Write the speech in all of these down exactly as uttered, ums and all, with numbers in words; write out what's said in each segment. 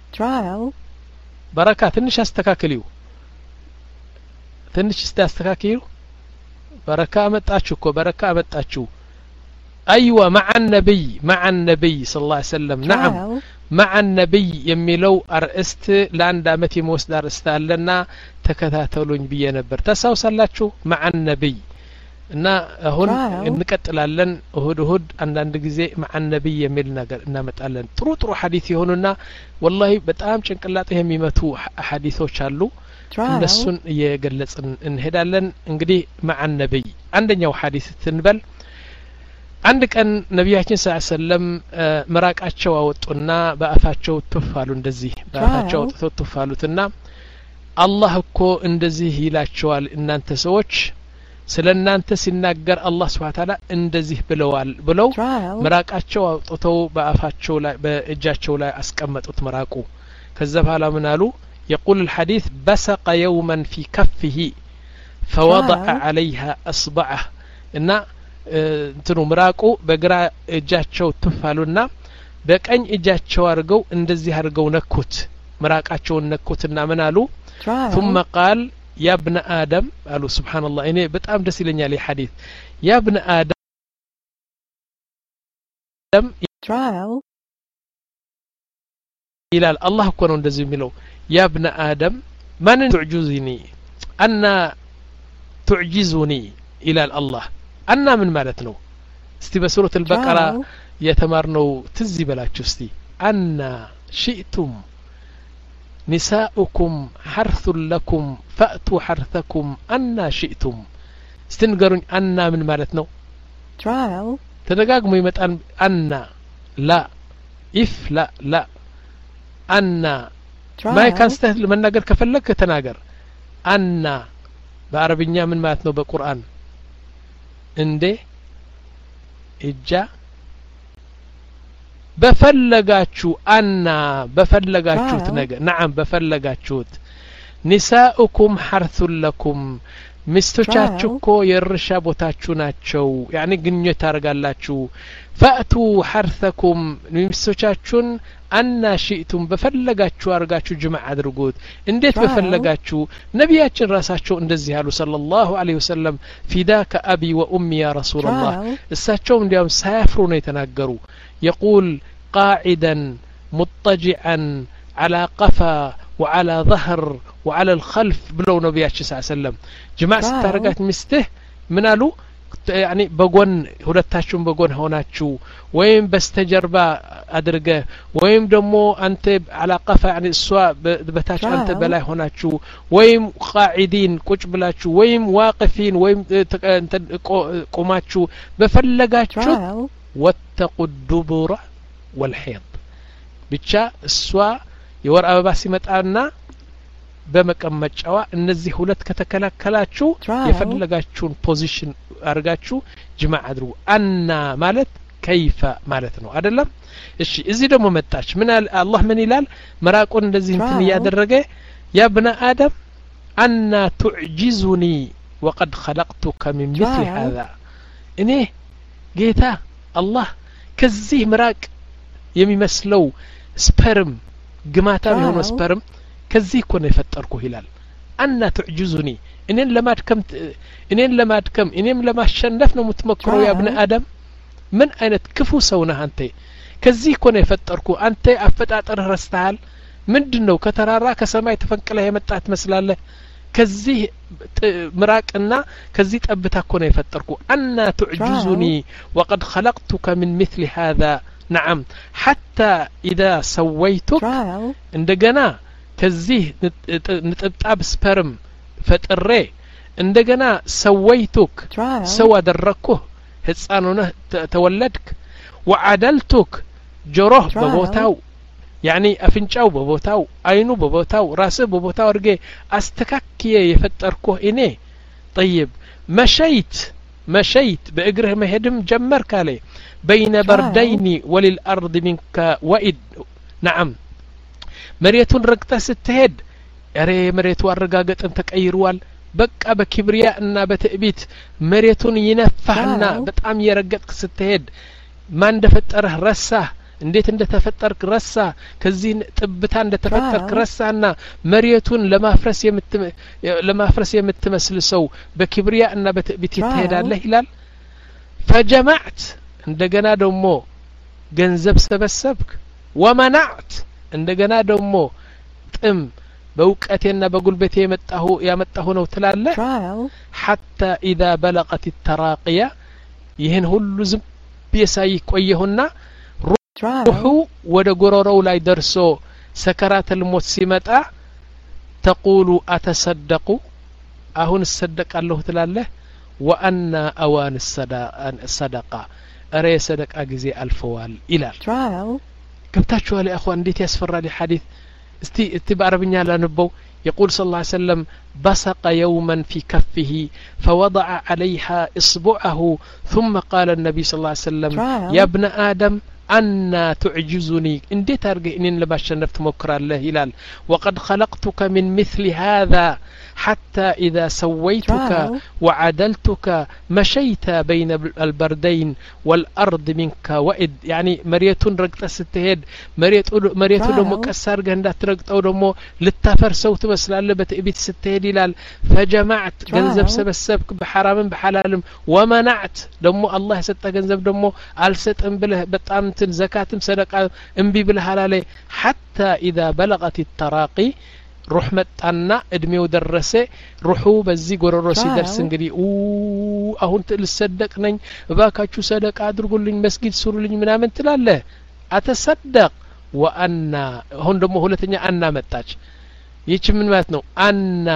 trial በረካ ትንሽ አስተካክሊው ትንሽ አስተካክሊው በረካ አመጣችሁ እኮ በረካ አመጣችሁ ايوه مع النبي مع النبي صلى الله عليه وسلم نعم مع النبي የሚለው አርእስት ለአንድ አመት የሚወስድ አርእስት አለና ተከታተሉኝ ብዬ ነበር ተሳውሳላችሁ مع النبي እና አሁን እንቀጥላለን እሁድ እሁድ አንዳንድ ጊዜ مع النبي የሚል ነገር እናመጣለን ጥሩ ጥሩ ሐዲስ ይሆኑና والله በጣም ጭንቅላጤ የሚመቱ ሐዲሶች አሉ እነሱን እየገለጽን እንሄዳለን እንግዲህ مع النبي አንደኛው ሐዲስ ትንበል አንድ ቀን ነብያችን ሰለላሁ ዐለይሂ ወሰለም መራቃቸው አወጡና በአፋቸው ተፋሉ እንደዚህ በአፋቸው አውጥተው ተፋሉትና አላህ እኮ እንደዚህ ይላቸዋል እናንተ ሰዎች ስለናንተ ሲናገር አላህ Subhanahu Wa Ta'ala እንደዚህ ብለዋል ብለው መራቃቸው አውጥተው በአፋቸው ላይ በእጃቸው ላይ አስቀመጡት መራቁ ከዛ በኋላ ምን አሉ يقول الحديث بصق يوما في كفه فوضع عليها اصبعه እና እንትኑ ምራቁ በግራ እጃቸው ተፋሉና በቀኝ እጃቸው አርገው እንደዚህ አርገው ነኩት ምራቃቸውን ነኩትና ምን አሉ ثم قال يا ابن آدم قالوا سبحان الله እኔ በጣም ደስ ይለኛል ይህ ሐዲስ يا ابن آدم trial ይላል አላህ እኮ ነው እንደዚህ የሚለው يا ابن آدم من تعجزني أنا تعجزني إلى الله أنا من مالتنا استي بسورة البقرة يتمرنوا تزي بلاችሁ እስቲ أنا شئتم نساؤكم حرث لكم فأتوا حرثكم أنا شئتم استنقرون أنا من مالتنا trial تدقاقموا يمتان أنا لا إف لا لا أنا ما كان استهل من نقر كفلك تناقر أنا بعربية من مالتنا بقرآن እንዴ እጃ በፈለጋችሁ አና በፈለጋችሁት ነገር نعم በፈለጋችሁት نساؤكم حرث لكم ሚስቶቻችሁ እኮ የርሻ ቦታችሁ ናቸው ያኒ ግንኙነት ታርጋላችሁ فأتوا حرثكم ሚስቶቻችሁን አና شئتم በፈለጋችሁ አርጋችሁ ጅማዕ አድርጉት እንዴት በፈለጋችሁ ነብያችን ራሳቸው እንደዚህ ያሉ ሰለላሁ ዐለይሂ ወሰለም فداك أبي وأمي يا رسول الله እሳቸው እንዲያም ሳያፍሩ ነው የተናገሩ يقول قاعدا مضطجعا على قفا وعلى ظهر وعلى الخلف بلو نبياتش صلى الله عليه وسلم جماعة ستارقات مسته منالو يعني بقون هدتاشون بقون هوناتشو ويم بستجربة أدرقه ويم دمو أنت على قفا يعني السواء بتاش أنت بلا هوناتشو ويم قاعدين كوش بلاتشو ويم واقفين ويم قوماتشو بفلقاتشو واتقوا الدبر والحيض بتشا السواء يور أبا سيمتانا በመቀመጫዋ እነዚህ ሁለት ከተከላከላችሁ የፈለጋችሁን ፖዚሽን አርጋችሁ ጅማዕ አድርጉ አና ማለት ከይፈ ማለት ነው አይደለም እሺ እዚህ ደግሞ መጣች ምን አላህ ምን ይላል መራቁን እንደዚህ እንትን ያደረገ يا ابن آدم أنا تعجزني وقد خلقتك من مثل هذا እኔ ጌታ አላህ ከዚህ መራቅ የሚመስለው ስፐርም ግማታ የሆነ ስፐርም ከዚህ እኮ ነው የፈጠርኩህ ይላል አና تعجزني እኔን ለማድከም እኔን ለማድከም እኔም ለማሸነፍ ነው የምትመክረው ያ ابن آدم ምን አይነት ክፉ ሰው ነህ አንተ ከዚህ እኮ ነው የፈጠርኩህ አንተ አፈጣጠር ረስተሃል ምንድነው ከተራራ ከሰማይ ተፈንቅለህ የመጣህ ትመስላለህ ከዚህ ምራቅና ከዚህ ጠብታ እኮ ነው የፈጠርኩህ አና تعجزني وقد خلقتك من مثل هذا نعم حتى إذا سويتك እንደገና ከዚህ ንጥብጣብ ስፐርም ፈጥሬ እንደገና ሰወይቱክ ሰው አደረኩህ ህፃን ሆነህ ተወለድክ وعدلتك ጆሮህ በቦታው يعني አፍንጫው በቦታው አይኑ በቦታው ራስህ በቦታው አድርጌ አስተካክዬ የፈጠርኩህ እኔ طيب مشيت مشيت بأجره مهدم جمر كالي بين بردين وللأرض منك وإد نعم مريتون رقتا ستهد اري مريتو الرقاقت انت كأيروال بقى بكبرياء انا بتأبيت مريتون ينفحنا بتعم يرقتك ستهد ما اندفت اره رساه እንዴት እንደተፈጠርክ ረሳ ከዚህ ጥብታ እንደተፈጠርክ ረሳና መሬቱን ለማፍረስ የምት ለማፍረስ የምትመስል ሰው በክብሪያ እና በትዕቢት ትሄዳለህ ይላል فجمعت እንደገና ደግሞ ገንዘብ ሰበሰብክ ومنعت እንደገና ደግሞ ጥም በውቀቴና በጉልበቴ የመጣሁ ያመጣሁ ነው ትላለህ حتى اذا بلغت التراقية ይህን ሁሉ ዝም ቢሳይ ቆየሁና ሩሑ ወደ ጎሮሮው ላይ ደርሶ ሰከራት الموت ሲመጣ تقول اتصدق አሁን ሰደቃለሁ ትላለህ وانا اوان الصدقه اري صدقه ጊዜ አልፈዋል ይላል كبتاچوا يا اخوان እንዴት ያስፈራል الحديث استي استي بعربኛ ላንበው يقول صلى الله عليه وسلم بصق يوما في كفه فوضع عليها اصبعه ثم قال النبي صلى الله عليه وسلم يا ابن ادم أنا تعجزني انديت ارجع انين لباشنف تمكرالله هلال وقد خلقتك من مثل هذا حتى إذا سويتك وعدلتك مشيت بين البردين والأرض منك وإد يعني مريتون رقت ستهد مريت مريت دمو كسر جندات رقت أو دمو للتفر صوت بس لالبت إبيت ستهد هلال فجمعت جنزب سبسبك بحرام بحلال ومنعت دمو الله ست جنزب دمو ألست انبله بطعمتن زكاتم صدقة انبي بالحلال حتى إذا بلغت التراقي روح متانا ادميو درسه روحو بزي غورورو سيدرس እንግዲህ ኡ አሁን ልሰደቅ ነኝ እባካችሁ ሰደቃ አድርጉልኝ መስጊድ ሱሩልኝ ምናምን ትላለ አተሰደቅ ወአና አሁን ደግሞ ሁለተኛ አና መጣች ይቺ ምን ማለት ነው አና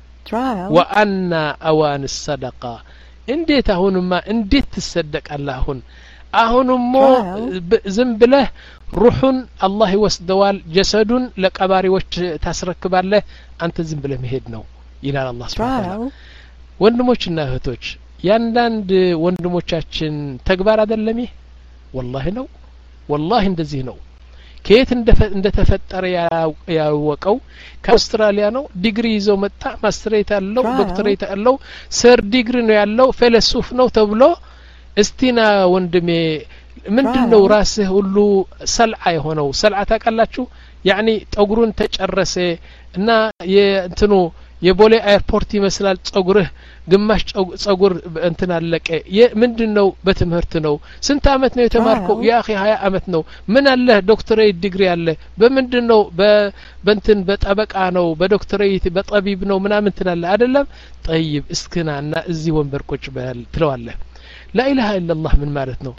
ወአና አዋን الصدقه እንዴት አሁንማ እንዴት ትሰደቃለህ አሁን አሁንሞ ዝም ብለህ روحን الله ይወስደዋል ጀሰዱን ለቀባሪዎች ታስረክባለህ አንተ ዝም ብለህ መሄድ ነው ይላል አላህ Subhanahu ወንድሞችና እህቶች ያንዳንድ ወንድሞቻችን ተግባር አይደለም ይሄ والله ነው والله እንደዚህ ነው ከየት እንደተፈጠረ ያወቀው ከአውስትራሊያ ነው ዲግሪ ይዞ መጣ ማስተሬት አለው ዶክተሬት አለው ሰር ዲግሪ ነው ያለው ፊሎሶፍ ነው ተብሎ እስቲና ወንድሜ ምንድነው ራስህ ሁሉ ሰልዓ የሆነው ሰልዓ ታቃላችሁ ያኒ ጠጉሩን ተጨረሰ እና የእንትኑ የቦሌ ኤርፖርት ይመስላል ጸጉርህ ግማሽ ጸጉር እንትን አለቀ ምንድነው በትምህርት ነው ስንት አመት ነው የተማርከው ያ اخي ሃያ አመት ነው ምን አለ ዶክተሬት ዲግሪ አለ በምንድነው በእንትን በጠበቃ ነው በዶክተሬት በጠቢብ ነው ምናምን ትላለህ አይደለም طيب እስከናና እዚህ ወንበር ቁጭ በል ትለዋለህ لا اله الا الله من ማለት ነው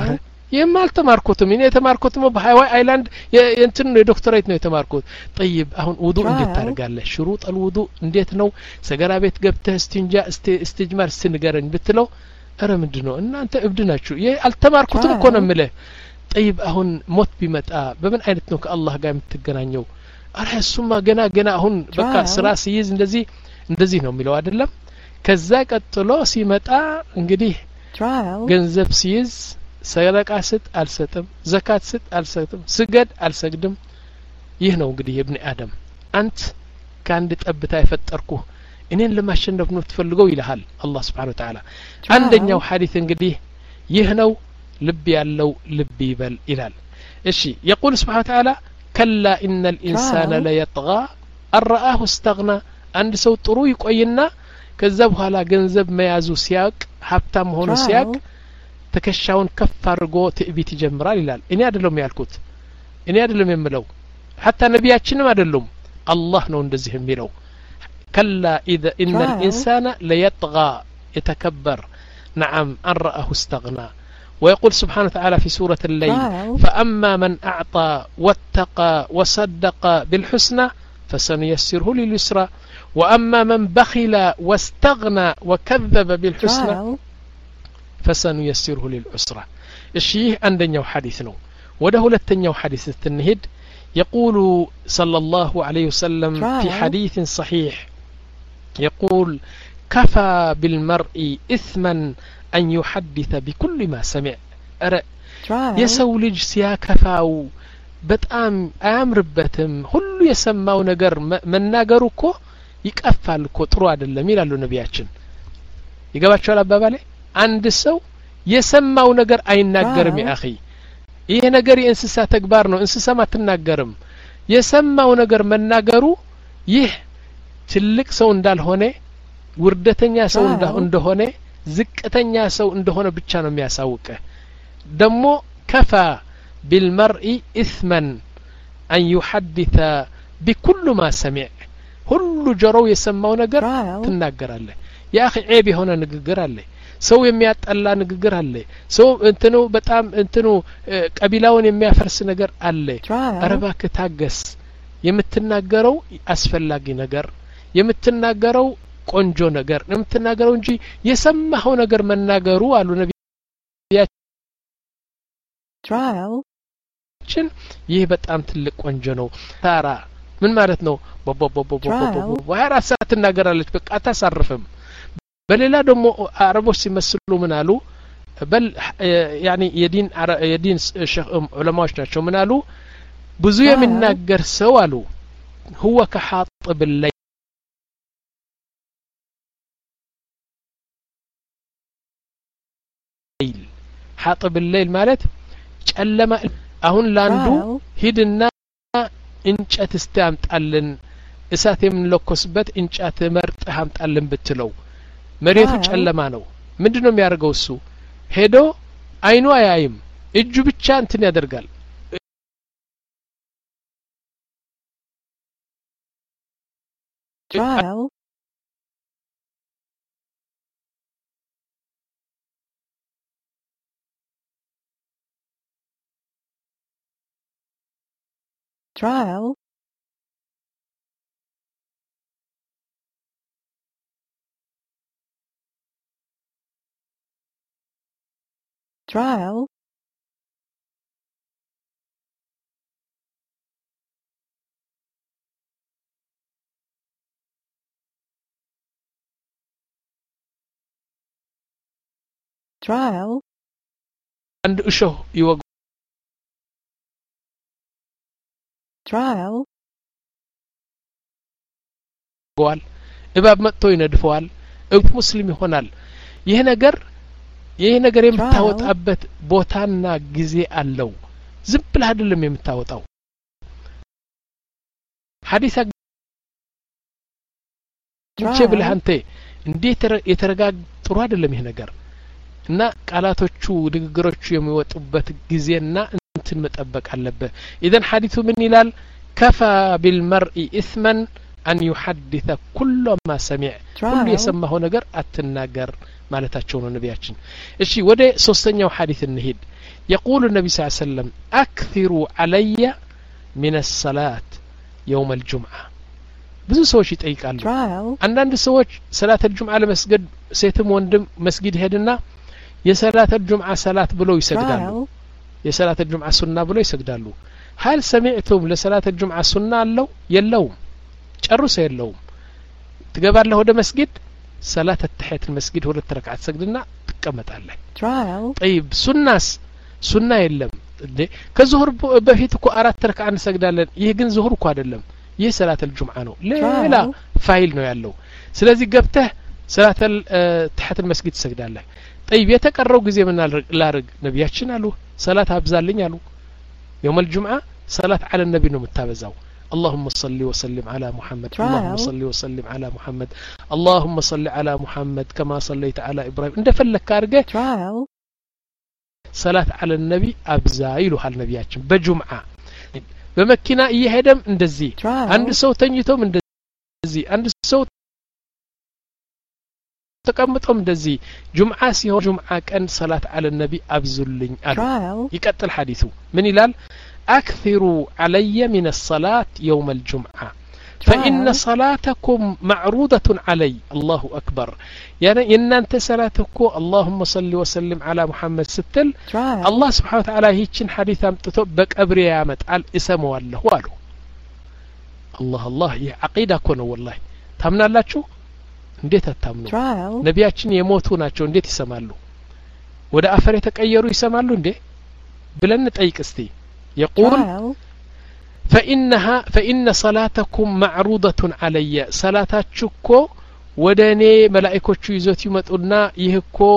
የማል ተማርኩትም እኔ የተማርኩትም በሃይዋይ አይላንድ የእንትን ነው ዶክተሬት ነው የተማርኩት طيب አሁን ውዱእ እንዴት ታደርጋለህ ሽሩጥ الوضوء እንዴት ነው ሰገራ ቤት ገብተህ እስቲንጃ እስቲጅማር ስንገረኝ ብትለው አረ ምንድነው እናንተ እብድ ናችሁ ይሄ አልተማርኩትም እኮ ነው የምልህ طيب አሁን ሞት ቢመጣ በምን አይነት ነው ከአላህ ጋር የምትገናኘው አረ እሱማ ገና ገና አሁን በቃ ስራ ሲይዝ እንደዚህ እንደዚህ ነው የሚለው አይደለም ከዛ ቀጥሎ ሲመጣ እንግዲህ ገንዘብ ሲይዝ ሰደቃ ስጥ አልሰጥም ዘካት ስጥ አልሰጥም ስገድ አልሰግድም ይህ ነው እንግዲህ ኢብኑ አደም አንተ ካንድ ጠብታ የፈጠርኩ እኔን ለማሸነፍ ነው ትፈልገው ይልሃል አላህ Subhanahu Wa Ta'ala አንደኛው ሐዲስ እንግዲህ ይህ ነው ልብ ያለው ልብ ይበል ይላል እሺ يقول سبحانه وتعالى كلا ان الانسان لا يطغى ان رآه استغنى አንድ ሰው ጥሩ ይቆይና ከዛ በኋላ ገንዘብ መያዙ ሲያቅ ሀብታም ሆኖ ሲያቅ ተከሻውን ከፍ አድርጎ ትዕቢት ይጀምራል ይላል እኔ አይደለም ያልኩት እኔ አይደለም የምለው حتى ነብያችንም አይደሉም አላህ ነው እንደዚህ የሚለው كلا اذا ان الانسان ليطغى يتكبر نعم ان رآه استغنى ويقول سبحانه وتعالى في سورة الليل فأما من أعطى واتقى وصدق بالحسنى فسنيسره لليسرى وأما من بخل واستغنى وكذب بالحسنى فسنيسره للعسرى الشيء عندنا حديث نو وده لتنيو حديث التنهد يقول صلى الله عليه وسلم في حديث صحيح يقول كفى بالمرء إثما أن يحدث بكل ما سمع يسولج سيا كفاو በጣም አያምርበትም ሁሉ የሰማው ነገር መናገሩ እኮ ይቀፋል እኮ ጥሩ አይደለም ይላሉ ነብያችን ይገባቸዋል አባባሌ አንድ ሰው የሰማው ነገር አይናገርም ያ اخي ይሄ ነገር የእንስሳ ተግባር ነው እንስሳም አትናገርም የሰማው ነገር መናገሩ ይህ ትልቅ ሰው እንዳልሆነ ውርደተኛ ሰው እንደሆነ ዝቅተኛ ሰው እንደሆነ ብቻ ነው የሚያሳውቀ ደሞ ከፋ بالمرء إثما أن يحدث بكل ما سمع ሁሉ ጆሮው የሰማው ነገር ትናገራለህ ያ اخي عيب የሆነ ንግግር አለ ሰው የሚያጣላ ንግግር አለ ሰው እንትኑ በጣም እንትኑ ቀቢላውን የሚያፈርስ ነገር አለ አረባክ ታገስ የምትናገረው አስፈላጊ ነገር የምትናገረው ቆንጆ ነገር የምትናገረው እንጂ የሰማው ነገር መናገሩ አሉ ነብያችን trial ይህ በጣም ትልቅ ቆንጆ ነው ታራ ምን ማለት ነው ቦቦቦቦቦቦ ወይራ ሰዓት ትናገራለች በቃ አታሳርፍም በሌላ ደግሞ አረቦች ሲመስሉ ምን አሉ በል يعني የዲን የዲን ሼህ ዑለማዎች ናቸው ምን አሉ ብዙ የሚናገር ሰው አሉ هو كحاطب الليل حاطب الليل ማለት ጨለማ አሁን ላንዱ ሂድና እንጨት እስታምጣልን እሳት የምንለኮስበት እንጨት መርጠህ አምጣልን ብትለው መሬቱ ጨለማ ነው ምንድነው የሚያደርገው እሱ ሄዶ አይኑ አያይም እጁ ብቻ እንትን ያደርጋል trial trial trial trial አንድ እሾህ ይወግ trial ጓል እባብ መጥቶ ይነድፈዋል እብ ሙስሊም ይሆናል ይሄ ነገር ይሄ ነገር የምታወጣበት ቦታና ጊዜ አለው ዝም ብለህ አይደለም የምታወጣው ሐዲስ እንቼ ብለህ አንተ እንዴት የተረጋግ ጥሩ አይደለም ይሄ ነገር እና ቃላቶቹ ንግግሮቹ የሚወጡበት ጊዜና እንትን መጠበቅ አለበት اذا ሐዲሱ ምን ይላል كفى بالمرء اثما ان يحدث كل ما سمع ሁሉ የሰማው ነገር አትናገር ማለታቸው ነው ነብያችን እሺ ወደ ሶስተኛው ሐዲስ እንሂድ يقول النبي صلى الله عليه وسلم اكثروا علي من الصلاه يوم الجمعه ብዙ ሰዎች ይጠይቃሉ አንዳንድ ሰዎች ሰላት الجمعه ለመስገድ ሴትም ወንድም መስጊድ ሄድና የሰላት الجمعه ሰላት ብለው ይሰግዳሉ የሰላት الجمعه ሱና ብለው ይሰግዳሉ هل سمعتم لصلاه الجمعه سنه አለው የለውም ጨርሶ የለውም ትገባለህ ወደ መስጊድ صلاه التحية المسجد ሁለት ረካዓት ሰግድና ትቀመጣለህ طيب ሱናስ ሱና የለም ከዙህር በፊት እኮ አራት ረካዓ እንሰግዳለን ይሄ ግን ዙህር እኮ አይደለም ይህ ሰላት الجمعه ነው ሌላ ፋይል ነው ያለው ስለዚህ ገብተህ صلاه التحية المسجد ትሰግዳለህ طيب የተቀረው ጊዜ ምን ላርግ ነብያችን አሉ صلاه አብዛልኝ አሉ يوم الجمعة صلاة على النبي ነው የምታበዛው اللهم صل وسلم على محمد اللهم صل وسلم على محمد اللهم صل على محمد كما صليت على إبراهيم እንደፈለክ አርገህ صلاة على النبي አብዛ ይሉሃል ነብያችን በጁምዓ በመኪና እየሄደም እንደዚህ አንድ ሰው ተኝቶም እንደዚህ አንድ ሰው ተቀምጦም እንደዚህ ጁምዓ ሲሆን ጁምዓ ቀን صلاة على النبي አብዙልኝ አሉ ይቀጥል ሐዲሱ ምን ይላል أكثروا علي من الصلاة يوم الجمعة فإن صلاتكم معروضة علي الله أكبر يعني إن أنت صلاتكم اللهم صل وسلم على محمد ستل الله سبحانه وتعالى هيتشن حديثا متطبق أبري يا متعال اسمه الله والو الله الله يا عقيدة كونه والله تامنا الله شو እንዴት አታምኑ ነብያችን የሞቱ ናቸው እንዴት ይሰማሉ ወደ አፈር የተቀየሩ ይሰማሉ እንዴ ብለን ጠይቅ እስቲ يقول فإنها فإن صلاتكم معروضة علي صلاتاتكو ወደኔ መላእክቶቹ ይዞት ይመጡና ይህኮ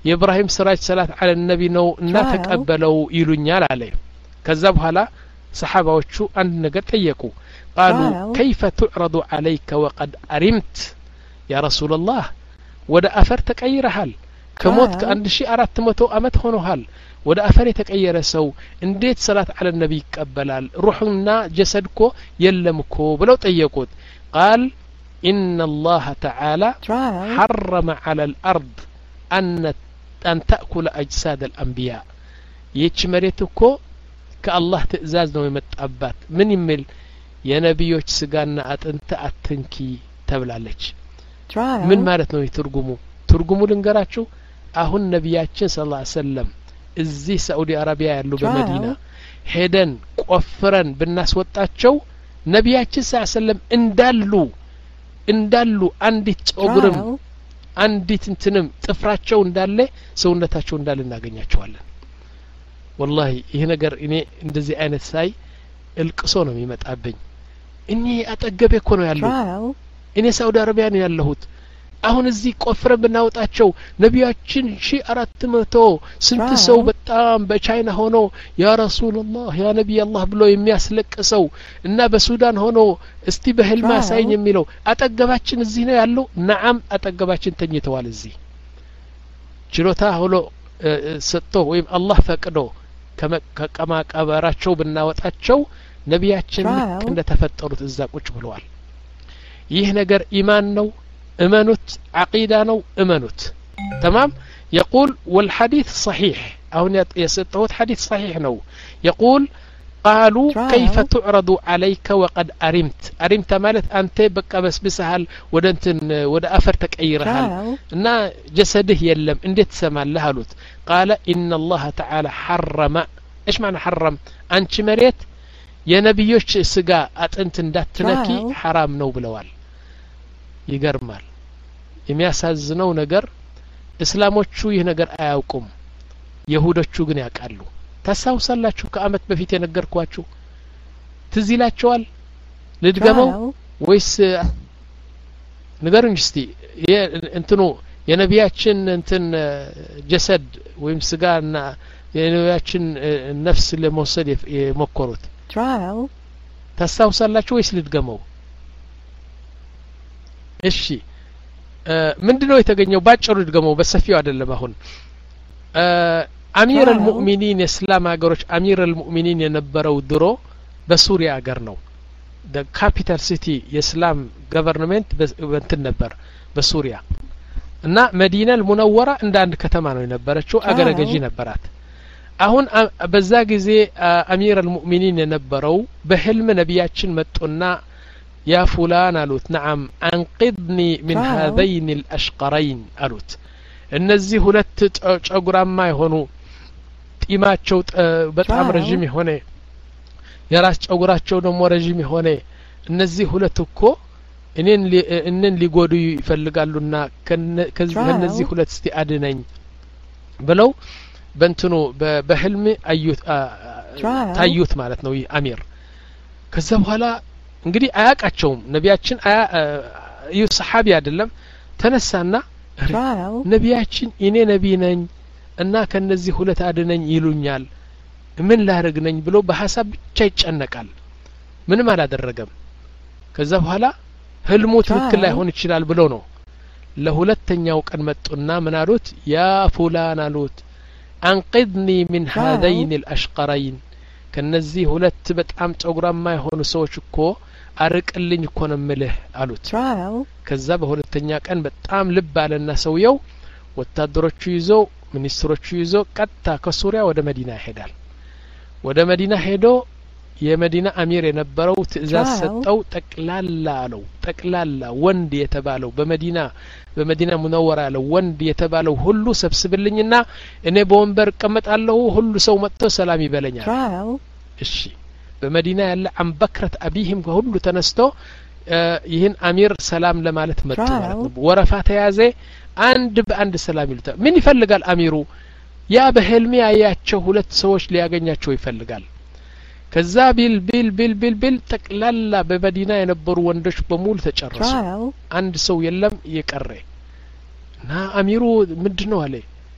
የኢብራሂም ስራጅ ሰላት አለ ነቢ ነው እና ተቀበለው ይሉኛል አለ ከዛ በኋላ ሰሃባዎቹ አንድ ነገር ጠየቁ قالوا كيف تعرض عليك وقد أرمت يا رسول الله ወደ አፈር ተቀይረሃል ከሞት ከአንድ ሺህ አራት መቶ አመት ሆኖሃል ወደ አፈር የተቀየረ ሰው እንዴት ሰላት አለ ነቢ ይቀበላል ሩህና ጀሰድኮ የለምኮ ብለው ጠየቁት قال إن الله تعالى حرم على الأرض أن أن تأكل أجساد الأنبياء ይህች መሬት እኮ ከአላህ ትእዛዝ ነው የመጣባት ምን ይምል የነቢዮች ስጋና አጥንት አትንኪ ተብላለች ምን ማለት ነው ይትርጉሙ ትርጉሙ ልንገራችሁ አሁን ነቢያችን ሰለላሁ ዐለይሂ ወሰለም እዚህ ሳዑዲ አረቢያ ያሉ በመዲና ሄደን ቆፍረን ብናስወጣቸው ነቢያችን ሰለላሁ ዐለይሂ ወሰለም እንዳሉ እንዳሉ አንዲት ጸጉርም አንዲት እንትንም ጥፍራቸው እንዳለ ሰውነታቸው እንዳለ እናገኛቸዋለን والله ይሄ ነገር እኔ እንደዚህ አይነት ሳይ እልቅሶ ነው የሚመጣብኝ እኔ አጠገቤ እኮ ነው ያለው እኔ ሳውዲ አረቢያ ነው ያለሁት አሁን እዚህ ቆፍረን ብናወጣቸው ነቢያችን ሺህ አራት መቶ ስንት ሰው በጣም በቻይና ሆኖ ያ ረሱላህ ያ ነብይ አላህ ብሎ የሚያስለቅሰው እና በሱዳን ሆኖ እስቲ በህልማ ሳይኝ የሚለው አጠገባችን እዚህ ነው ያለው ነዓም አጠገባችን ተኝተዋል እዚህ ችሎታ ሆሎ ሰጥቶ ወይም አላህ ፈቅዶ ከቀማ ቀበራቸው ብናወጣቸው ነቢያችን እንደ ተፈጠሩት እዛ ቁጭ ብለዋል ይህ ነገር ኢማን ነው እመኑት عقيدة ነው እመኑት تمام يقول والحديث صحيح أو يسطوت حديث صحيح نو يقول قالوا كيف تعرض عليك وقد أرمت أرمت مالت أنت بقى بس بسهل ودنتن ودا أفرتك أي رهال إن جسده يلم اندت سمع لهالوت قال إن الله تعالى حرم إيش معنى حرم أنت مريت يا نبيوش سجا أنت اندت تنكي حرام نو بلوال يجرمال የሚያሳዝነው ነገር እስላሞቹ ይህ ነገር አያውቁም ይሁዶቹ ግን ያውቃሉ ታሳውሳላችሁ ከአመት በፊት የነገርኳችሁ ትዝ ይላችኋል ልድገመው ወይስ ንገሩኝ እስቲ እንትኑ የነቢያችን እንትን ጀሰድ ወይም ስጋና የነቢያችን ነፍስ ለመውሰድ የሞከሩት ታሳውሳላችሁ ወይስ ልድገመው እሺ ምንድነው የተገኘው ባጭሩ ድገመው በሰፊው አይደለም አሁን አሚር አልሙእሚኒን እስላም ሀገሮች አሚር አልሙእሚኒን የነበረው ድሮ በሱሪያ ሀገር ነው the capital city የእስላም ገቨርንመንት በእንትን ነበር በሱሪያ እና መዲና አልሙነወራ እንደ አንድ ከተማ ነው የነበረችው አገረ ገዢ ነበራት አሁን በዛ ጊዜ አሚር አልሙእሚኒን የነበረው በህልም ነቢያችን መጡና يا فلان ألوت نعم أنقذني من هذين الأشقرين ألوت النزي هلت أقرام ما يهونو إيماتشو بطعم رجيمي هوني يراش أقراتشو نمو رجيمي هوني النزي هلتكو إنن لي إنن لي قودو يفلقالونا كالنزي هلت استئادنين بلو بنتنو بحلمي أيوت تايوت مالتنو أمير كذب هلا እንግዲህ አያቃቸውም ነቢያችን አያ እዩ ሰሃቢ አይደለም ተነሳና ነቢያችን እኔ ነቢ ነኝ እና ከነዚህ ሁለት አድነኝ ይሉኛል ምን ላርግ ነኝ ብሎ በሐሳብ ብቻ ይጨነቃል ምንም አላደረገም ከዛ በኋላ ህልሙ ትክክል ላይሆን ይችላል ብሎ ነው ለሁለተኛው ቀን መጡና ምን አሉት ያ ፉላን አሉት አንقذني من هذين الاشقرين ከነዚህ ሁለት በጣም ጸጉራማ የሆኑ ሰዎች እኮ አርቅልኝ እኮ ነው ምልህ አሉት ከዛ በሁለተኛ ቀን በጣም ልብ አለና ሰውየው ወታደሮቹ ይዞ ሚኒስትሮቹ ይዞ ቀጥታ ከሱሪያ ወደ መዲና ይሄዳል ወደ መዲና ሄዶ የመዲና አሚር የነበረው ትእዛዝ ሰጠው ጠቅላላ አለው ጠቅላላ ወንድ የተባለው በመዲና በመዲና ሙነወራ ያለው ወንድ የተባለው ሁሉ ሰብስብልኝና እኔ በወንበር ቀመጣለሁ ሁሉ ሰው መጥቶ ሰላም ይበለኛል እሺ በመዲና ያለ አንበክረት አቢህም ሁሉ ተነስቶ ይህን አሚር ሰላም ለማለት መጥቶ ማለት ነው ወረፋ ተያዘ አንድ በአንድ ሰላም ይሉታል ምን ይፈልጋል አሚሩ ያ በህልሜ ያያቸው ሁለት ሰዎች ሊያገኛቸው ይፈልጋል ከዛ ቢል ቢል ቢል ቢል ቢል ጠቅላላ በመዲና የነበሩ ወንዶች በሙሉ ተጨረሱ አንድ ሰው የለም የቀረ እና አሚሩ ምንድነው አለ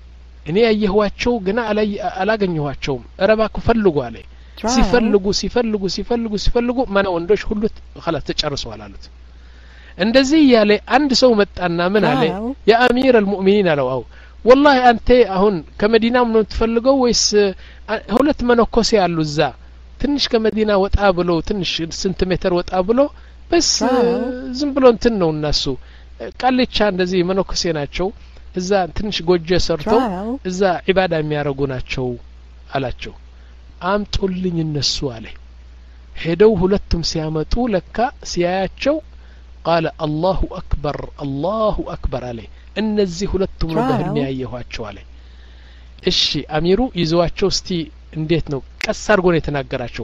እኔ ያየኋቸው ግና አላገኘኋቸውም እረባኩ ፈልጉ አለ ሲፈልጉ ሲፈልጉ ሲፈልጉ ሲፈልጉ ማን ወንዶች ሁሉ خلاص ተጨርሰዋል አሉት እንደዚህ ያለ አንድ ሰው መጣና ምን አለ ያ አሚር المؤمنين አለው አው والله አንተ አሁን ከመዲና ምን ትፈልገው ወይስ ሁለት መነኮሴ ያሉ እዛ ትንሽ ከመዲና ወጣ ብሎ ትንሽ ስንት ሜትር ወጣ ብሎ በስ ዝም ብሎ እንትን ነው እነሱ ቃልቻ እንደዚህ መነኮሴ ናቸው እዛ ትንሽ ጎጆ ሰርተው እዛ ዒባዳ የሚያረጉ ናቸው አላቸው አምጡልኝ እነሱ አለ ሄደው ሁለቱም ሲያመጡ ለካ ሲያያቸው قال الله اكبر الله اكبر አለ እነዚህ ሁለቱም ነው በህልም ያየኋቸው አለ እሺ አሚሩ ይዘዋቸው እስቲ እንዴት ነው ቀስ አርጎ ነው የተናገራቸው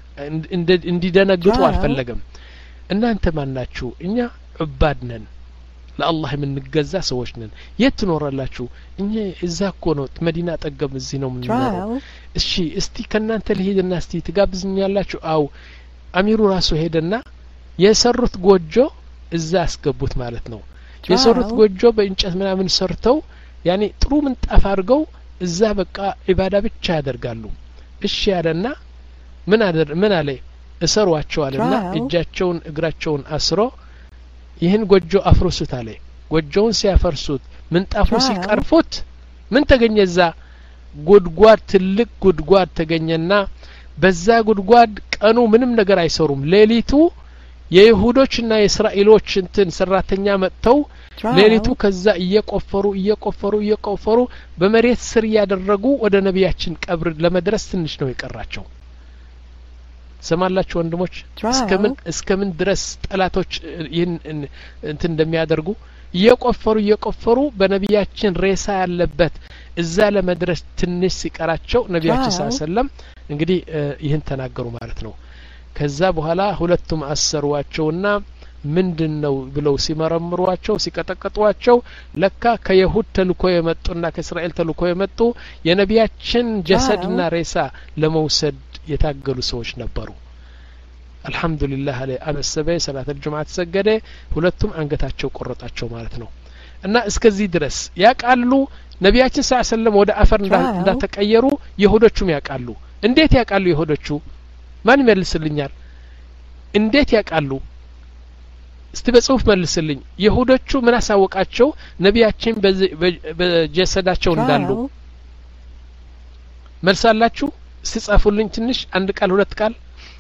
እንዲደነግጡ አልፈለገም እናንተ ማናችሁ እኛ ዑባድ ነን ለአላህ የምንገዛ ሰዎች ነን የት ትኖራላችሁ እኛ እዛ እኮ ነው መዲና ጠገብ እዚህ ነው የምንኖረው እሺ እስቲ ከናንተ ልሂድና እስቲ ትጋብዝኛላችሁ አው አሚሩ ራሱ ሄደና የሰሩት ጎጆ እዛ አስገቡት ማለት ነው የሰሩት ጎጆ በእንጨት ምናምን ሰርተው ያኒ ጥሩ ምንጣፍ አድርገው እዛ በቃ ዒባዳ ብቻ ያደርጋሉ እሺ ያለና ምን አደር ምን አለ እሰሯቸዋልና እጃቸውን እግራቸውን አስሮ ይህን ጎጆ አፍርሱት አለ ጎጆውን ሲያፈርሱት ምንጣፉ ሲቀርፉት ምን ተገኘዛ ጉድጓድ ትልቅ ጉድጓድ ተገኘና በዛ ጉድጓድ ቀኑ ምንም ነገር አይሰሩም ሌሊቱ የይሁዶችና የእስራኤሎች እንትን ሰራተኛ መጥተው ሌሊቱ ከዛ እየቆፈሩ እየቆፈሩ እየቆፈሩ በመሬት ስር ያደረጉ ወደ ነብያችን ቀብር ለመድረስ ትንሽ ነው የቀራቸው ሰማላችሁ ወንድሞች እስከምን እስከምን ድረስ ጠላቶች ይህን እንትን እንደሚያደርጉ እየቆፈሩ እየቆፈሩ በነብያችን ሬሳ ያለበት እዛ ለመድረስ ትንሽ ሲቀራቸው ነብያችን ሰለላሁ ዐለይሂ ወሰለም እንግዲህ ይህን ተናገሩ ማለት ነው ከዛ በኋላ ሁለቱም አሰሩዋቸውና ምንድነው ብለው ሲመረምሯቸው ሲቀጠቀጧቸው ለካ ከይሁድ ተልኮ የመጡና ከእስራኤል ተልኮ የመጡ የነብያችን ጀሰድና ሬሳ ለመውሰድ የታገሉ ሰዎች ነበሩ አልহামዱሊላህ አለ አመሰበ ሰላት الجمعه ተሰገደ ሁለቱም አንገታቸው ቆረጣቸው ማለት ነው እና እስከዚህ ድረስ ያቃሉ ነብያችን ሰለላሁ ዐለይሂ ወሰለም ወደ አፈር እንዳተቀየሩ ይሁዶቹም ያቃሉ እንዴት ያቃሉ ይሁዶቹ ማን ይመልስልኛል እንዴት ያቃሉ እስቲ በጽሁፍ መልስልኝ ይሁዶቹ ምን አሳወቃቸው ነብያችን በጀሰዳቸው እንዳሉ መልሳላችሁ ሲጻፉልኝ ትንሽ አንድ ቃል ሁለት ቃል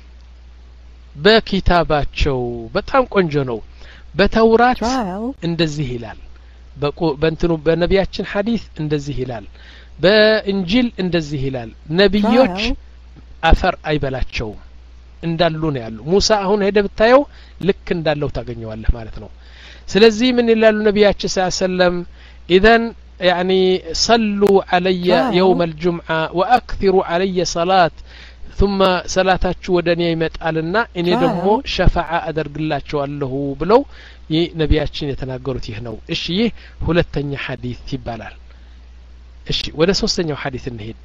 በኪታባቸው በጣም ቆንጆ ነው በተውራት እንደዚህ ይላል በእንትኑ በነብያችን ሐዲስ እንደዚህ ይላል በእንጂል እንደዚህ ይላል ነብዮች አፈር አይበላቸው እንዳሉ ነው ያሉ ሙሳ አሁን ሄደ ብታየው ልክ እንዳለው ታገኘዋለህ ማለት ነው ስለዚህ ምን ይላሉ ነብያችን ሰለላሁ ዐለይሂ ወሰለም اذا يعني صلوا علي يوم الجمعه واكثروا علي صلاه ثم صلاتاችሁ ወደኔ ይመጣልና እኔ ደግሞ ሸፋዓ አደርግላችኋለሁ ብለው ነብያችን የተናገሩት ይህ ነው እሺ ይህ ሁለተኛ ሐዲስ ይባላል እሺ ወደ ሶስተኛው ሐዲስ እንሄድ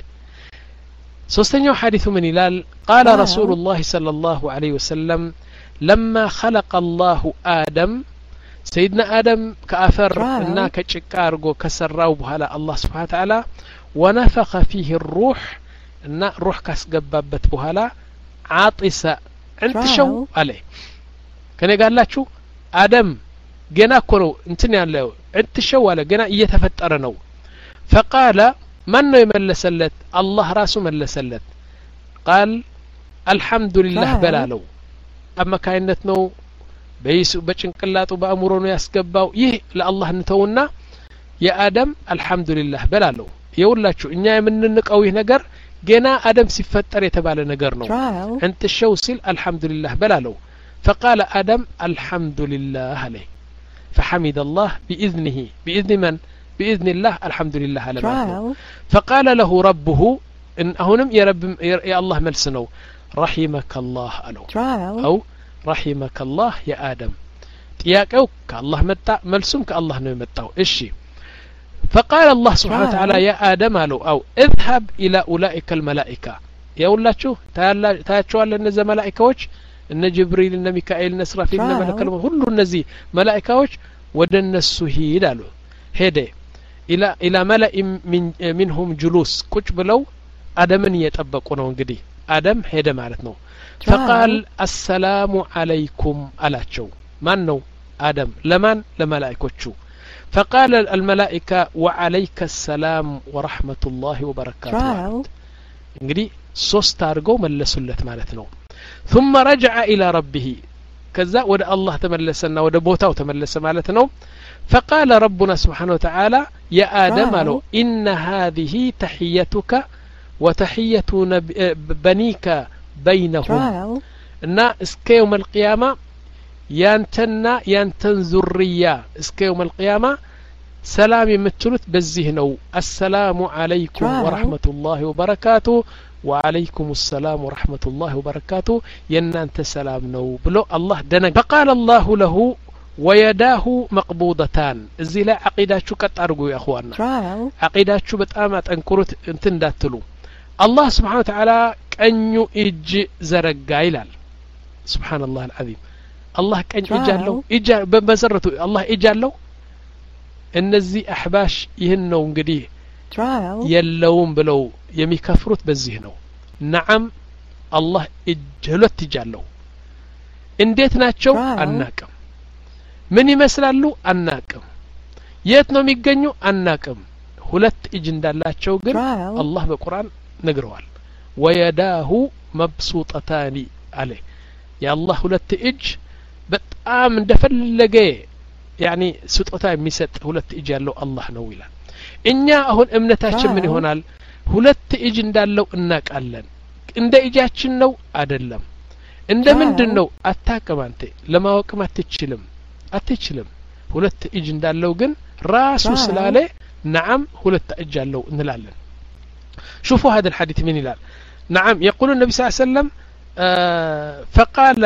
ሶስተኛው ሐዲሱ ምን ይላል قال رسول الله صلى الله عليه وسلم لما خلق الله آدم سيدنا آدم كأفر እና ከጭቃ አርጎ ከሰራው በኋላ አላህ Subhanahu Wa Ta'ala ونفخ فيه الروح እና روح ካስገባበት በኋላ عاطس انت شو عليه ከኔ ጋላችሁ አደም ገና እኮ ነው እንትን ያለው انت شو አለ ገና እየተፈጠረ ነው فقال من يملسلت الله راسه ملسلت قال الحمد لله بلالو اما كاينت ነው በይሱ በጭንቅላቱ በአእምሮ ነው ያስገባው ይህ ለአላህ እንተውና የአደም አልহামዱሊላህ በላለው ይውላችሁ እኛ የምንንቀው ይህ ነገር ገና አደም ሲፈጠር የተባለ ነገር ነው انت شو ሲል አልহামዱሊላህ በላለው فقال ادم الحمد لله عليه فحمد الله باذنه باذن من باذن الله الحمد لله على ما فقال له ربه ان هونم يا رب يا الله ملسنو رحمك الله الو او رحمك الله يا ادم ጥያቄው ከአላህ መጣ መልሱም ከአላህ ነው የመጣው እሺ فقال الله سبحانه وتعالى يا ادم الو او اذهب الى اولئك الملائكه يقوللاችሁ ታያቸዋለህ እነዚህ መላእክቶች እነ ጅብሪል እነ ሚካኤል እነ እስራፊል እነ መለከል ሁሉ እነዚህ መላእክቶች ወደ እነሱ ሂድ አሉ ሄደ ኢላ ኢላ መለኢ ሚን ሚንሁም ጁሉስ ቁጭ ብለው አደምን እየጠበቁ ነው እንግዲህ አደም ሄደ ማለት ነው فقال السلام عليكم አላቸው ማን ነው አደም ለማን ለመላእክቶቹ فقال الملائكة وعليك السلام ورحمة الله وبركاته እንግዲህ ሶስት አድርገው መለሱለት ማለት ነው ثم رجع إلى ربه ከዛ ወደ አላህ ተመለሰና ወደ ቦታው ተመለሰ ማለት ነው فقال ربنا سبحانه وتعالى يا آدم قالوا إن هذه تحيتك وتحية بنيك بينهم እና እስከ يوم القيامة ያንተና ያንተን ዙርያ እስከ يوم القيامة ሰላም የምትሉት በዚህ ነው السلام عليكم ورحمة الله وبركاته وعليكم السلام ورحمة الله وبركاته ينانت سلام نو بلو الله دنك فقال الله له ويداه مقبوضتان እዚህ ላይ አቂዳችሁ ቀጥ አድርጉ يا اخوانا አቂዳችሁ በጣም አጠንክሩት እንትን እንዳትሉ الله سبحانه وتعالى ቀኙ እጅ ዘረጋ ይላል سبحان الله العظيم الله ቀኝ እጅ አለው እጅ በመሰረቱ الله እጅ አለው እነዚህ አህባሽ ይህን ነው እንግዲህ የለውም ብለው የሚከፍሩት በዚህ ነው ነዓም الله እጅ ሁለት እጅ አለው እንዴት ናቸው አናቅም ምን ይመስላሉ አናቅም የት ነው የሚገኙ አናቅም ሁለት እጅ እንዳላቸው ግን الله በቁርአን ነግረዋል ويداه مبسوطتان عليه يا الله ሁለት እጅ በጣም እንደፈለገ يعني ስጦታ የሚሰጥ ሁለት እጅ ያለው الله ነው ይላል እኛ አሁን እምነታችን ምን ይሆናል ሁለት እጅ እንዳለው እናቃለን እንደ እጃችን ነው አይደለም እንደ ምንድነው አታቀም አንተ ለማወቅም አትችልም አትችልም ሁለት እጅ እንዳለው ግን ራሱ ስላለ نعم ሁለት እጅ ያለው እንላለን شوفوا هذا الحديث من ይላል نعم يقول النبي صلى الله عليه وسلم آه فقال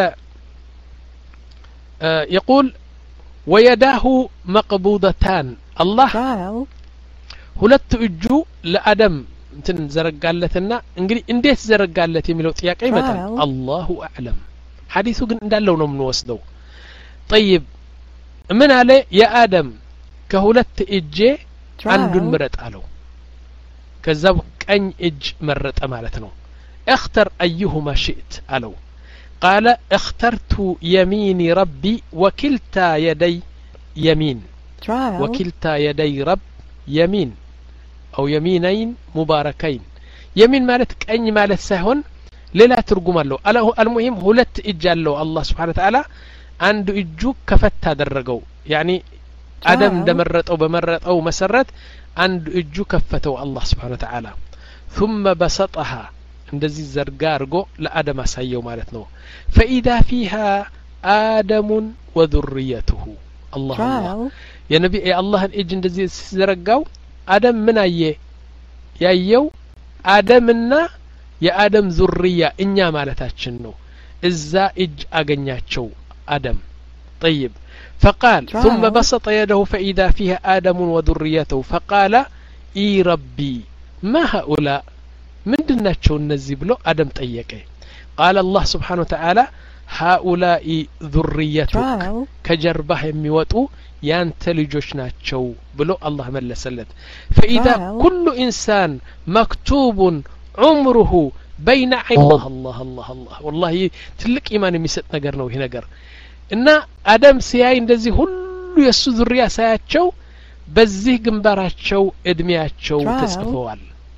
آه يقول ويداه مقبوضتان الله ሁለት እጁ ለአደም እንትን ዘረጋለትና እንግዲህ እንዴት ዘረጋለት የሚለው ጥያቄ ይመጣል الله اعلم ሐዲሱ ግን እንዳለው ነው የምንወስደው طيب ምን አለ يا آدم ከሁለት እጄ አንዱን ምረጥ አለው ከዛ ቀኝ እጅ መረጠ ማለት ነው اختر ايهما شئت አለው قال اخترت يمين ربي وكلتا يدي يمين وكلتا يدي رب يمين أو يمينين مباركين يمين مالت كأني مالت سهون للا ترجم له المهم هلت إجاله الله سبحانه وتعالى عنده إجوك كفت هذا الرجو يعني عدم دمرت أو بمرت أو مسرت عنده إجوك كفته الله سبحانه وتعالى ثم بسطها እንደዚህ ዘርጋ አርጎ ለአደም አሳየው ማለት ነው فإذا فيها آدم وذريته الله الله يا نبي يا الله እጅ እንደዚህ ሲዘረጋው አደም ምን አየ ያየው አደምና የአደም ዙርያ እኛ ማለታችን ነው እዛ እጅ አገኛቸው አደም طيب فقال ثم بسط يده فإذا فيها آدم وذريته فقال إي ربي ما هؤلاء ምንድናቸው እነዚህ ብሎ አደም ጠየቀ قال الله سبحانه وتعالى هؤلاء ذريتك كجربه የሚወጡ ያንተ ልጆች ናቸው ብሎ አላህ መለሰለት فإذا كل إنسان مكتوب عمره بين عين الله الله الله الله والله ትልቅ ኢማን የሚሰጥ ነገር ነው ይሄ ነገር እና አደም ሲያይ እንደዚህ ሁሉ የሱ ዙሪያ ሳያቸው በዚህ ግንባራቸው እድሜያቸው ተጽፈዋል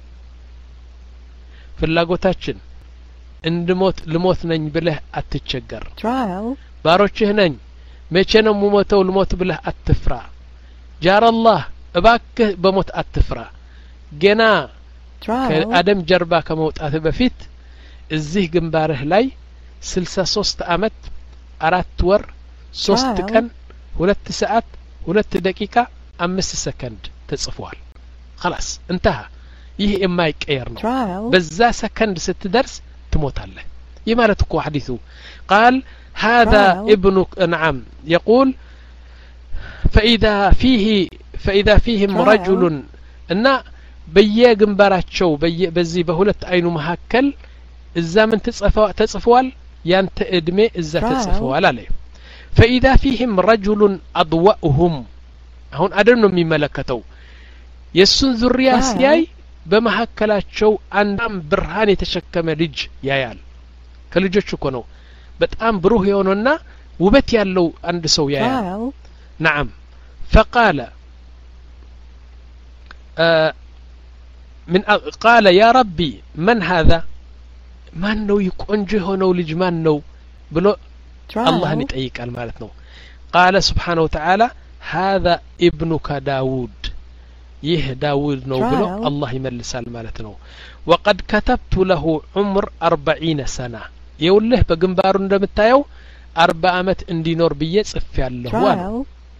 ፍላጎታችን እንድሞት ልሞት ነኝ ብለህ አትቸገር ባሮችህ ነኝ መቼ ነው ሞተው ልሞት ብለህ አትፍራ ጃራላህ እባክህ በሞት አትፍራ ገና ከአደም ጀርባ ከመውጣት በፊት እዚህ ግንባርህ ላይ ስልሳ ሶስት አመት አራት ወር ሶስት ቀን ሁለት ሰዓት ሁለት ደቂቃ አምስት ሰከንድ ተጽፏል خلاص انتهى ይህ የማይቀየር ነው በዛ ሰከንድ ስትደርስ ትሞታለህ ይማለት እኮ ሐዲሱ قال هذا ابن نعم يقول فإذا فيه فإذا فيهم رجل እና በየግንባራቸው በዚህ በሁለት አይኑ መሐከል እዛ ምን ተጽፈዋል ያንተ እድሜ እዛ ተጽፈዋል አለ فإذا فيهم رجل أضوأهم አሁን አደም ነው የሚመለከተው የሱን ዙሪያ ሲያይ በመሐከላቸው አንዳም ብርሃን የተሸከመ ልጅ ያያል ከልጆቹ እኮ ነው በጣም ብሩህ የሆነና ውበት ያለው አንድ ሰው ያያል نعم فقال آه من قال يا ربي من هذا من ነው ይቆንጆ የሆነው ልጅ ማን ነው ብሎ አላህን ይጠይቃል ማለት ነው قال سبحانه وتعالى هذا ابنك داود ይህ ዳውድ ነው ብሎ አላህ ይመልሳል ማለት ነው وقد كتبت له عمر أربعين سنة ይውልህ በግንባሩ እንደምታየው أربع አመት እንዲኖር ብዬ ጽፌያለሁ አለው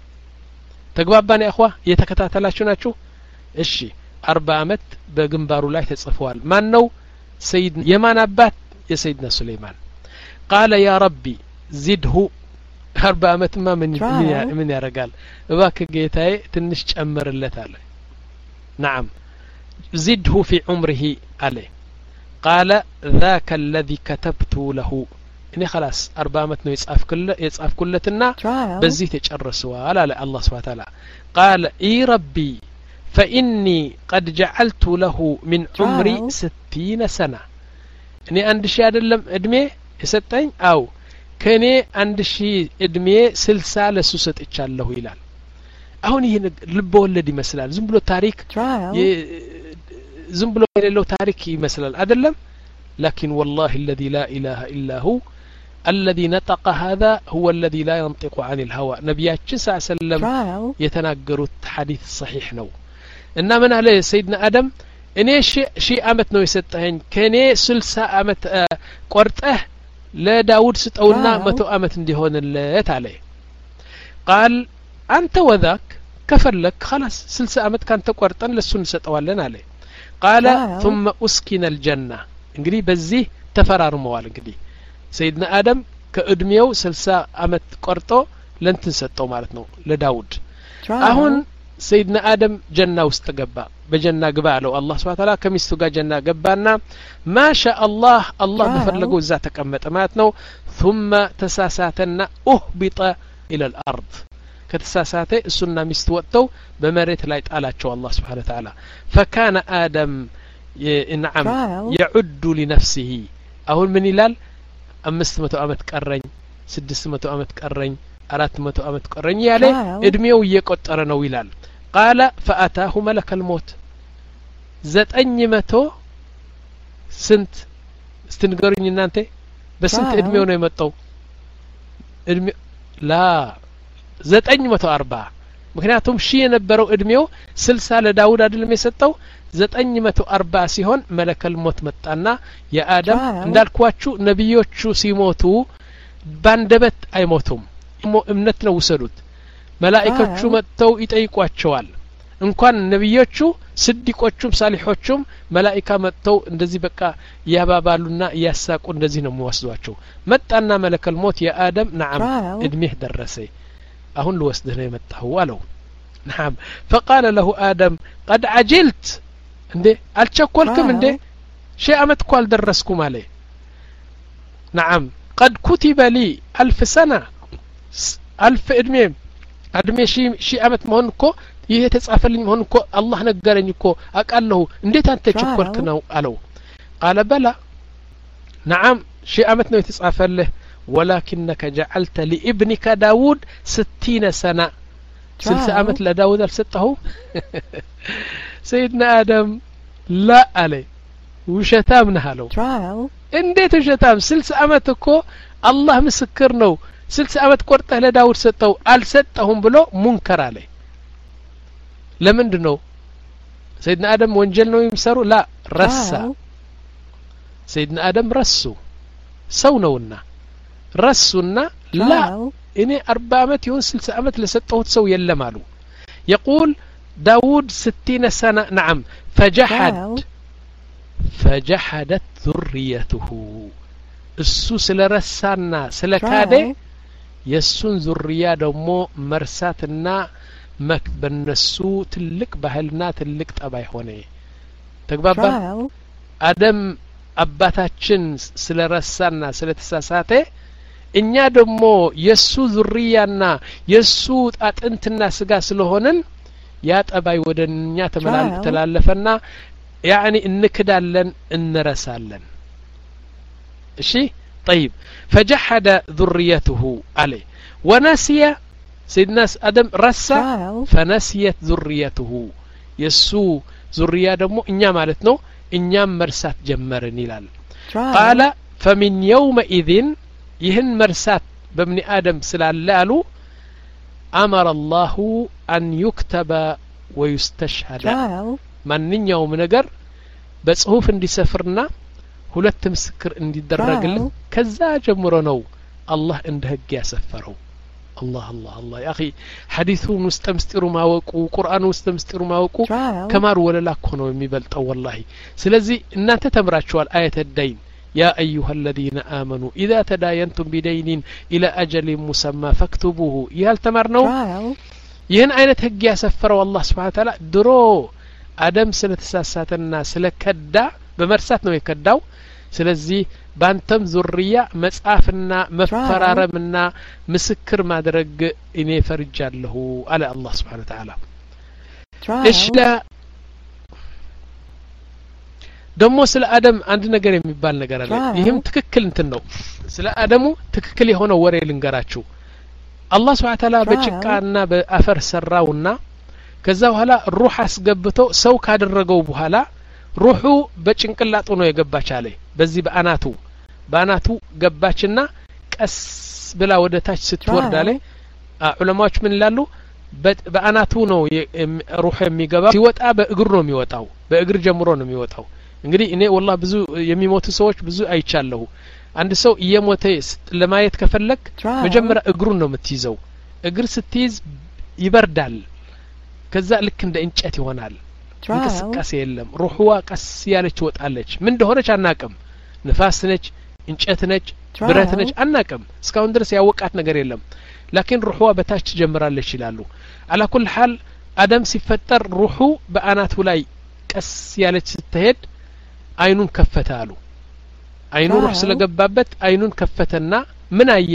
ተግባባን ያ اخوا የተከታተላችሁ ናችሁ እሺ أربع አመት በግንባሩ ላይ ተጽፏል ማን ነው سيد የማን አባት የሰይድና ሱለይማን قال يا ربي زده أربع አመት ማ ምን ምን ያረጋል እባክህ ጌታዬ ትንሽ ጨምርለት አለ نعم زده في عمره عليه قال ذاك الذي كتبت له اني خلاص أربع አመት ነው يصاف كل يصاف كلتنا بزي تጨርሰዋል على الله سبحانه وتعالى قال اي ربي فاني قد جعلت له من عمري ستين سنة اني عند شي አይደለም እድሜ የሰጠኝ አው ከኔ አንድ ሺህ እድሜ ስልሳ ለሱ ሰጥቻለሁ ይላል አሁን ይሄ ልብ ወለድ ይመስላል ዝም ብሎ ታሪክ ዝም ብሎ የሌለው ታሪክ ይመስላል አይደለም لكن والله الذي لا اله الا هو الذي نطق هذا هو الذي لا ينطق عن الهوى نبياتنا صلى الله عليه وسلم يتناغروا حديث صحيح ነው እና ምን አለ ሰይድና አደም እኔ ሺህ አመት ነው የሰጠኸኝ ከኔ ስልሳ አመት ቆርጠህ ለዳውድ ስጠውና መቶ አመት እንዲሆንለት አለ قال أنت وذاك كفلك خلاص سلسة أمد كان تقرطن لسون ستوالن عليه قال ثم أسكن الجنة انقلي بزيه تفرار موال انقلي سيدنا آدم كأدميو سلسة أمد قرطو لن تنسطو مالتنو لداود أهون سيدنا آدم جنة واستقبا بجنة قبالو الله سبحانه وتعالى كم يستقى جنة قبالنا ما شاء الله الله بفرلقو ذاتك أمت أماتنو ثم تساساتنا أهبط إلى الأرض كتساساته السنة مستوتو بمريت لا يتعالاتشو الله سبحانه وتعالى فكان آدم نعم يعد لنفسه أهون من إلال أمست متو أمت كرين سدس متو أمت كرين أرات متو أمت كرين يالي ادميو يقطرنو إلال قال فأتاه ملك الموت زت أني متو سنت استنقرني نانتي بسنت ادميو نيمتو ادمي لا ዘጠኝ መቶ አርባ ምክንያቱም ሺህ የነበረው እድሜው ስልሳ ለዳውድ አይደለም የሰጠው ዘጠኝ መቶ አርባ ሲሆን መለከል ሞት መጣና የአደም እንዳልኳችሁ ነብዮቹ ሲሞቱ ባንደበት አይሞቱም እምነት ነው ወሰዱት መላእክቶቹ መጥተው ይጠይቋቸዋል እንኳን ነብዮቹ ስዲቆቹም ሳሊሖቹም መላእክታ መጥተው እንደዚህ በቃ ያባባሉና ያሳቁ እንደዚህ ነው የሚወስዷቸው መጣና መለከል ሞት የአደም نعم እድሜህ ደረሰ أهون لوسدنا يمتهو ولو نعم فقال له آدم قد عجلت اندي التشكولكم اندي شيء أمتكوال درسكم عليه نعم قد كتب لي ألف سنة ألف إدمي إدمي شيء شيء أمت مهنكو يتسعفل مهنكو الله نقرنكو أقال له اندي تانت تشكولكنا ألو قال بلى نعم شيء أمتنا يتسعفل له ولكنك جعلت لابنك داود ستين سنة سلسة أمت لداود السته سيدنا آدم لا عليه وشتامنا له انديت وشتام سلسة أمتكو الله مسكرنو سلسة أمت قرطه لداود سته الستهم بلو منكر عليه لمن دنو سيدنا آدم وانجلنو يمسرو لا رسا سيدنا آدم رسو سونونا رسونا لا إني أربع أمت يون سلسة أمت لستوت سو يلمالو يقول داود ستين سنة نعم فجحد فجحدت ذريته السو سلا رسانا سلا كادي يسون ذرية دمو مرساتنا مك بنسو تلك بهلنا تلك تباي هوني تقبابا آدم أباتاتشن سلا رسانا سلا تساساتي እኛ ደግሞ የሱ ዙሪያና የሱ አጥንትና ስጋ ስለሆነን ያ ጠባይ ወደኛ ተላለፈና يعني እንክዳለን እንረሳለን እሺ طيب فجحد ذريته عليه ونسي سيدنا آدم رسى فنسيت ذريته يسو ذرية دمو إنيا مالتنو إنيا مرسات جمرن يلال قال فمن يومئذ يهن مرسات بابن آدم سلالالو أمر الله أن يكتب ويستشهد من يوم نجر بصحف اندي سفرنا ሁለት ምስክር እንዲደረግልን ከዛ ጀምሮ ነው አላህ እንደ ህግ ያሰፈረው الله الله الله يا أخي حديثون مستمستروا ما وقوا قرآن مستمستروا ما وقوا كمار ولا لا كونوا يميبلطوا والله سلازي ان انت تمراتوا الآية الدين يا أيها الذين آمنوا إذا تداينتم بدين إلى أجل مسمى فاكتبوه يهل تمرنو يهن عينة هج يسفروا الله سبحانه وتعالى درو آدم سنة ساساتنا سلكدا بمرسات نو يكداو سلازي بانتم ذرية مسعافنا مفرارمنا مسكر ما درج إني فرجال له على الله سبحانه وتعالى إيش لا دمو سل آدم عندنا قريب مبال نقرأ له يهم تككل انتنو سل آدمو تككل هنا وري لنقراتشو الله سبحانه وتعالى بجكانا بأفر سراونا كذا وهلا الروح أسقبته سو كاد الرجو بهلا روحو بچنقلاطو ነው የገባች አለ በዚህ በአናቱ በአናቱ ገባችና ቀስ ብላ ወደ ታች ስትወርድ አለ ዑለማዎች ምን ይላሉ በአናቱ ነው ሩህ የሚገባ ሲወጣ በእግር ነው የሚወጣው በእግር ጀምሮ ነው የሚወጣው እንግዲህ እኔ والله ብዙ የሚሞቱ ሰዎች ብዙ አይቻለሁ አንድ ሰው እየሞተ ለማየት ከፈለክ መጀመሪያ እግሩን ነው የምትይዘው እግር ስትይዝ ይበርዳል ከዛ ልክ እንደ እንጨት ይሆናል እንቅስቃሴ የለም ሩህዋ ቀስ ያለች ወጣለች ምን እንደሆነች አናቅም ንፋስ ነች እንጨት ነች ብረት ነች አናቅም እስካሁን ድረስ ያወቃት ነገር የለም لكن ሩህዋ በታች ጀምራለች ይላሉ على كل حال አደም ሲፈጠር ሩሁ በአናቱ ላይ ቀስ ያለች ስትሄድ አይኑን ከፈተ አሉ አይኑ ሩህ ስለገባበት አይኑን ከፈተና ምን አየ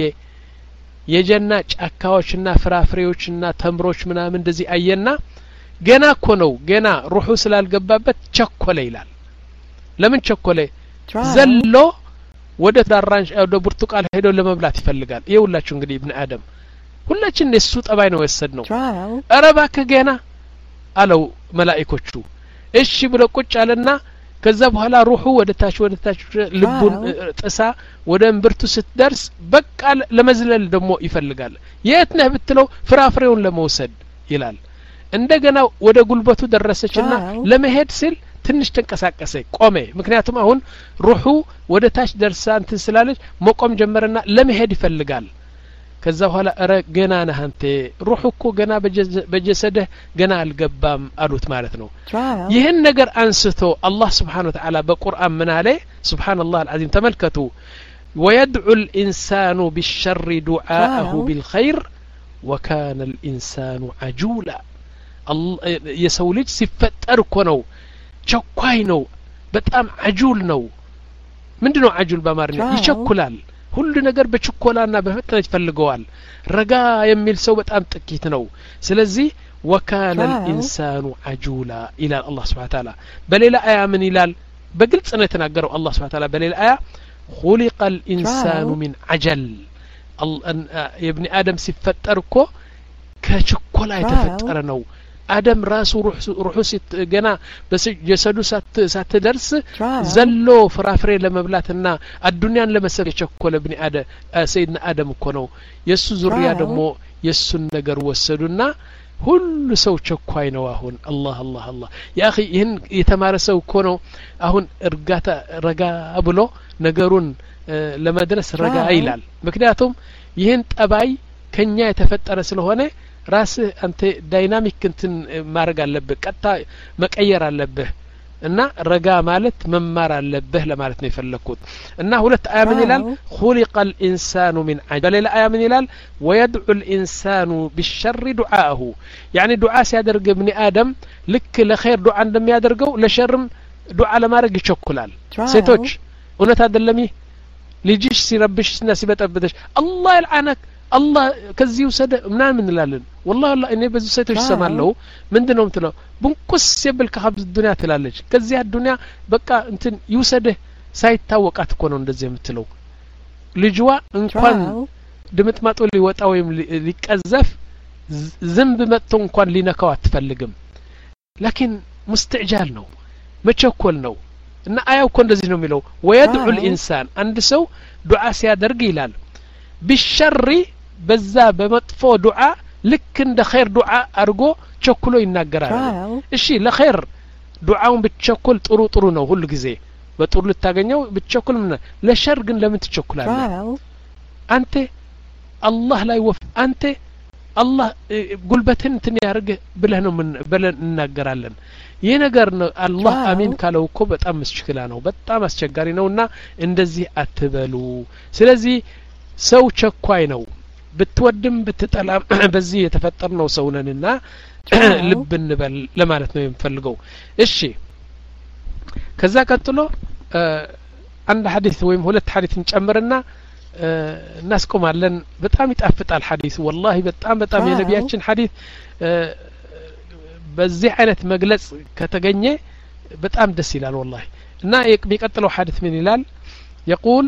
የጀና ጫካዎችና ፍራፍሬዎችና ተምሮች ምናምን እንደዚህ አየና ገና እኮ ነው ገና ሩሁ ስላልገባበት ቸኮለ ይላል ለምን ቸኮለ ዘሎ ወደ ዳራንሽ ወደ ብርቱቃል ሄዶ ለመብላት ይፈልጋል ይውላችሁ እንግዲህ ኢብኑ አደም ሁላችን እሱ ጠባይ ነው ወሰድነው አረባከ ገና አለው መላእክቶቹ እሺ ብሎ ቁጭ አለና ከዛ በኋላ ሩሁ ወደ ታች ወደ ታች ልቡን ጥሳ ወደ እንብርቱ ስትደርስ በቃ ለመዝለል ደሞ ይፈልጋል የት ነህ ብትለው ፍራፍሬውን ለመውሰድ ይላል እንደገና ወደ ጉልበቱ ደረሰችና ለመሄድ ሲል ትንሽ ተንቀሳቀሰ ቆመ ምክንያቱም አሁን ሩሁ ወደ ታች ደርሳ እንት ስላለች መቆም ጀመረና ለመሄድ ይፈልጋል ከዛ በኋላ አረ ገና ነህ አንተ ሩሁ እኮ ገና በጀሰደህ ገና አልገባም አሉት ማለት ነው ይሄን ነገር አንስቶ አላህ Subhanahu Wa Ta'ala በቁርአን ምን አለ Subhanallah Al-Azim ተመልከቱ ويدعو الإنسان بالشر دعاءه بالخير وكان الإنسان عجولا የሰው ልጅ ሲፈጠር እኮ ነው ቸኳይ ነው በጣም አጁል ነው ምንድነው አጁል በአማርኛ ይቸኩላል ሁሉ ነገር በችኮላና በፍጥነት ይፈልገዋል ረጋ የሚል ሰው በጣም ጥቂት ነው ስለዚህ وكان الانسان عجولا الى الله سبحانه وتعالى بليل آية من ይላል በግልጽ ነው የተናገረው الله سبحانه وتعالى بليل آية خلق الانسان من عجل ابن آدم ሲፈጠር እኮ ከችኮላ የተፈጠረ ነው آدم راسه روح روح ست جنا بس جسده سات سات درس زلو فرافري لمبلاتنا الدنيا لما سر يشكل ابن آدم سيدنا آدم كونو يسوع زريا دمو يسوع النجر وسدنا كل سو شكواي نواهون الله الله الله يا أخي ين يتمارسوا كونو أهون رجعتا رجع أبلو نجرون لما درس رجع إيلال مكنياتهم ين أباي كنيا يتفتر سلهونه راس انت دايناميك كنتن مارغ አለብህ ቀጣ መቀየር አለብህ እና ረጋ ማለት መማር አለብህ ለማለት ነው የፈለኩት እና ሁለት አያ ምን ይላል خلق الانسان من عجل ሌላ አያ ምን ይላል ويدعو الانسان بالشر دعاءه يعني دعاء ሲያደርግ ابن ادم ልክ ለخير دعاء እንደሚያደርገው ለሸርም دعاء ለማድረግ ይቸኩላል ሴቶች እውነት አይደለም ልጅሽ ሲረብሽና ሲበጠብጥሽ الله يلعنك الله ከዚህ ወሰደ ምናምን እንላለን والله والله እኔ በዚህ ሴቶች ሰማለው ምንድነው ምትለው ብንቁስ የብልካ ሀብት ዱንያ ትላለች ከዚህ ዱንያ በቃ እንትን ይወሰደ ሳይታወቃት እኮ ነው እንደዚህ የምትለው ልጅዋ እንኳን ድምጥማጦ ሊወጣ ወይም ሊቀዘፍ ዝንብ መጥቶ እንኳን ሊነካው አትፈልግም لكن مستعجال ነው መቸኮል ነው እና አያው እኮ እንደዚህ ነው የሚለው ويدعو الانسان አንድ ሰው ዱዓ ሲያደርግ ይላል بالشر በዛ በመጥፎ ዱዓ ልክ እንደ ኸይር ዱዓ አርጎ ቸኩሎ ይናገራል እሺ ለኸይር ዱዓውን ብትቸኩል ጥሩ ጥሩ ነው ሁሉ ጊዜ በጥሩ ልታገኘው ብትቸኩል ምን ለሸር ግን ለምን ትቸኩላለህ አንተ አላህ ላይ ወፍ አንተ አላህ ጉልበትን እንትን ያርግ ብለህ ነው ምን ብለን እናገራለን ይሄ ነገር ነው አላህ አሚን ካለው እኮ በጣም መስችክላ ነው በጣም አስቸጋሪ ነውና እንደዚህ አትበሉ ስለዚህ ሰው ቸኳይ ነው ብትወድም ብትጠላም በዚህ የተፈጠርነው ሰው ነንና ልብ እንበል ለማለት ነው የምፈልገው እሺ ከዛ ቀጥሎ አንድ ሐዲስ ወይም ሁለት ሐዲስ እንጨምርና እናስቆማለን በጣም ይጣፍጣል ሐዲስ والله በጣም በጣም የነቢያችን ሐዲስ በዚህ አይነት መግለጽ ከተገኘ በጣም ደስ ይላል والله እና የሚቀጥለው ሐዲስ ምን ይላል يقول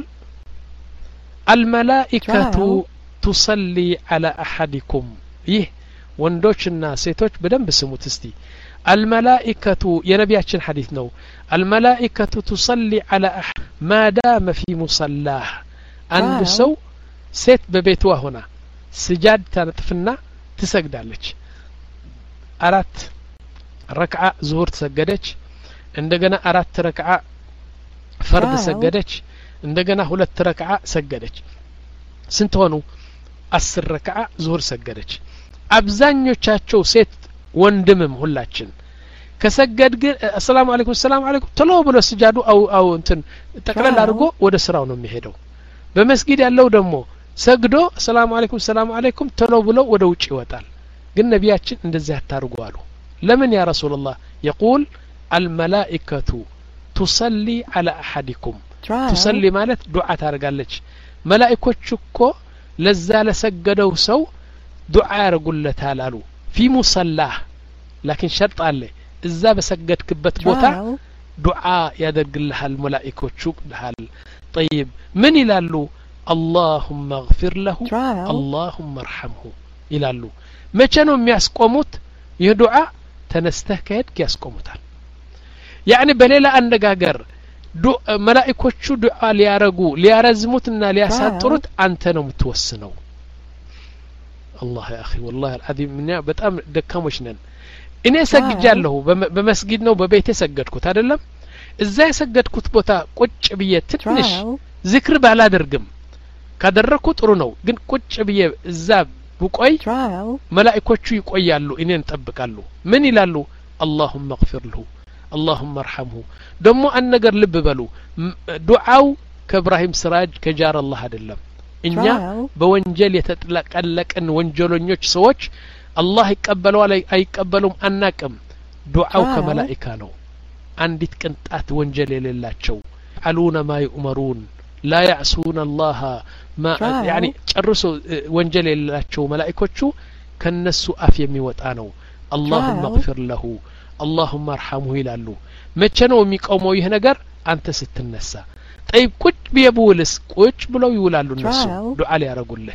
الملائكة تصلي على أحدكم ይህ ወንዶችና ሴቶች በደንብ ስሙት እስቲ الملائكة የነቢያችን ሐዲስ ነው الملائكة تصلي على أحد ما دام في مصلاه አንድ ሰው ሴት በቤቷ ሆና ስጃድ ታነጥፍና ትሰግዳለች አራት ረክዓ ዙሁር ተሰገደች እንደገና አራት ረክዓ ፈርድ ሰገደች እንደገና ሁለት ረክዓ ሰገደች ስንት ሆኑ አስር ረክዓ ዙሁር ሰገደች አብዛኞቻቸው ሴት ወንድምም ሁላችን ከሰገድ ግን ሰላም አለይኩም ሰላም አለይኩም ተሎ ብሎ ስጃዱ አው አው እንትን ተቀለል አድርጎ ወደ ስራው ነው የሚሄደው በመስጊድ ያለው ደግሞ ሰግዶ ሰላም አለይኩም ሰላም አለይኩም ተሎ ብሎ ወደ ውጭ ይወጣል ግን ነቢያችን እንደዚህ አታርጉ አሉ ለምን ያ ረሱላህ يقول الملائكة تصلي على أحدكم تصلي ማለት ዱዓ ታርጋለች መላእክቶች እኮ ለዛ ለሰገደው ሰው ዱዓ ያርጉለታል አሉ في مصلاه لكن شرط አለ እዛ በሰገድክበት ቦታ ዱዓ ያደርግልሃል መላእክቶቹ ልሃል طيب من ይላሉ اللهم اغفر له اللهم ارحمه ይላሉ መቼ ነው የሚያስቆሙት ይህ ዱዓ ተነስተህ ከሄድክ ያስቆሙታል يعني በሌላ አነጋገር መላእክቶቹ ዱዓ ሊያረጉ ሊያረዝሙትና ሊያሳጥሩት አንተ ነው የምትወስነው الله يا اخي والله العظيم እኛ በጣም ደካሞች ነን እኔ ሰግጃለሁ በመስጊድ ነው በቤቴ ሰገድኩት አይደለም እዛ የሰገድኩት ቦታ ቁጭ ብዬ ትንሽ ዚክር ባላደርግም ካደረኩ ጥሩ ነው ግን ቁጭ ብዬ እዛ ብቆይ መላእክቶቹ ይቆያሉ እኔን ተጠብቃሉ ምን ይላሉ اللهم اغفر له اللهم ارحمه ደሞ አን ነገር ልብ በሉ ዱዓው ከኢብራሂም ስራጅ ከጃር አላህ አይደለም እኛ በወንጀል የተጠለቀለቀን ወንጀለኞች ሰዎች አላህ ይቀበለው አይቀበሉም አናቅም ዱዓው ከመላእክታ ነው አንዲት ቅንጣት ወንጀል የሌላቸው አሉና ማ ይኡመሩን لا يعصون الله ما يعني ጨርሶ ወንጀል የሌላቸው መላእክቶቹ ከነሱ አፍ የሚወጣ ነው اللهم اغفر له اللهم ارحمه ይላሉ መቼ ነው የሚቆመው ይህ ነገር አንተ ስትነሳ طيب ቁጭ ቢየቡልስ ቁጭ ብለው ይውላሉ እነሱ ዱዓ ሊያረጉልህ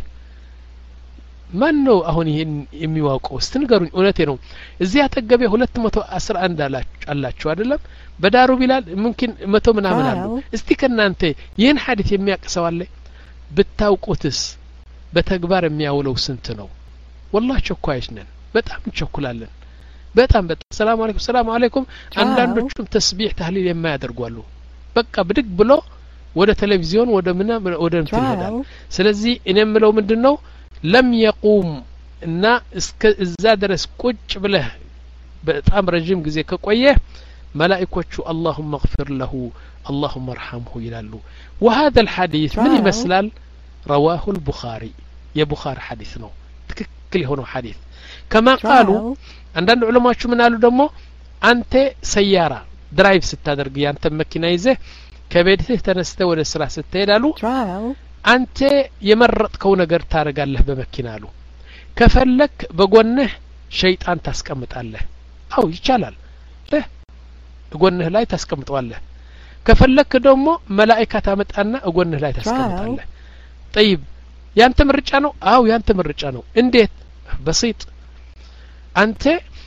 ማን ነው አሁን ይሄን የሚዋቀው ስትንገሩኝ እውነቴ ነው እዚህ አጠገቤ ሁለት መቶ አስራ አንድ አላችሁ አይደለም በዳሩ ቢላል ممكن መቶ ምናምን አሉ እስቲ ከናንተ ይሄን ሐዲስ የሚያቀሰው አለ ብታውቁትስ በተግባር የሚያውለው ስንት ነው والله ቸኳይሽ ነን በጣም ቸኩላለን በጣም በጣም ሰላም አለይኩም ሰላም አለይኩም አንዳንዶቹም ተስቢህ ተህሊል የማያደርጓሉ በቃ ብድግ ብሎ ወደ ቴሌቪዥን ወደ ምና ወደ እንትን ይሄዳል ስለዚህ እኔ የምለው ምንድነው ለም يقوم እና እስከ እዛ ድረስ ቁጭ ብለህ በጣም ረጅም ጊዜ ከቆየ መላእክቶቹ اللهم اغفر له اللهم ارحمه ይላሉ وهذا الحديث ምን ይመስላል رواه البخاري የቡኻሪ ሐዲስ ነው ትክክል የሆነው ሐዲስ كما قالوا አንዳንድ ዑለማዎች ምን አሉ ደግሞ አንተ ሰያራ ድራይቭ ስታደርግ ያንተ መኪና ይዘህ ከቤትህ ተነስተህ ወደ ስራ ስትሄዳሉ አንተ የመረጥከው ነገር ታረጋለህ በመኪና አሉ ከፈለክ በጎንህ ሸይጣን ታስቀምጣለህ አው ይቻላል ለህ በጎንህ ላይ ታስቀምጣለህ ከፈለክ ደግሞ መላእክት ታመጣና በጎንህ ላይ ታስቀምጣለህ طيب ያንተ ምርጫ ነው አው ያንተ ምርጫ ነው እንዴት በሲጥ አንተ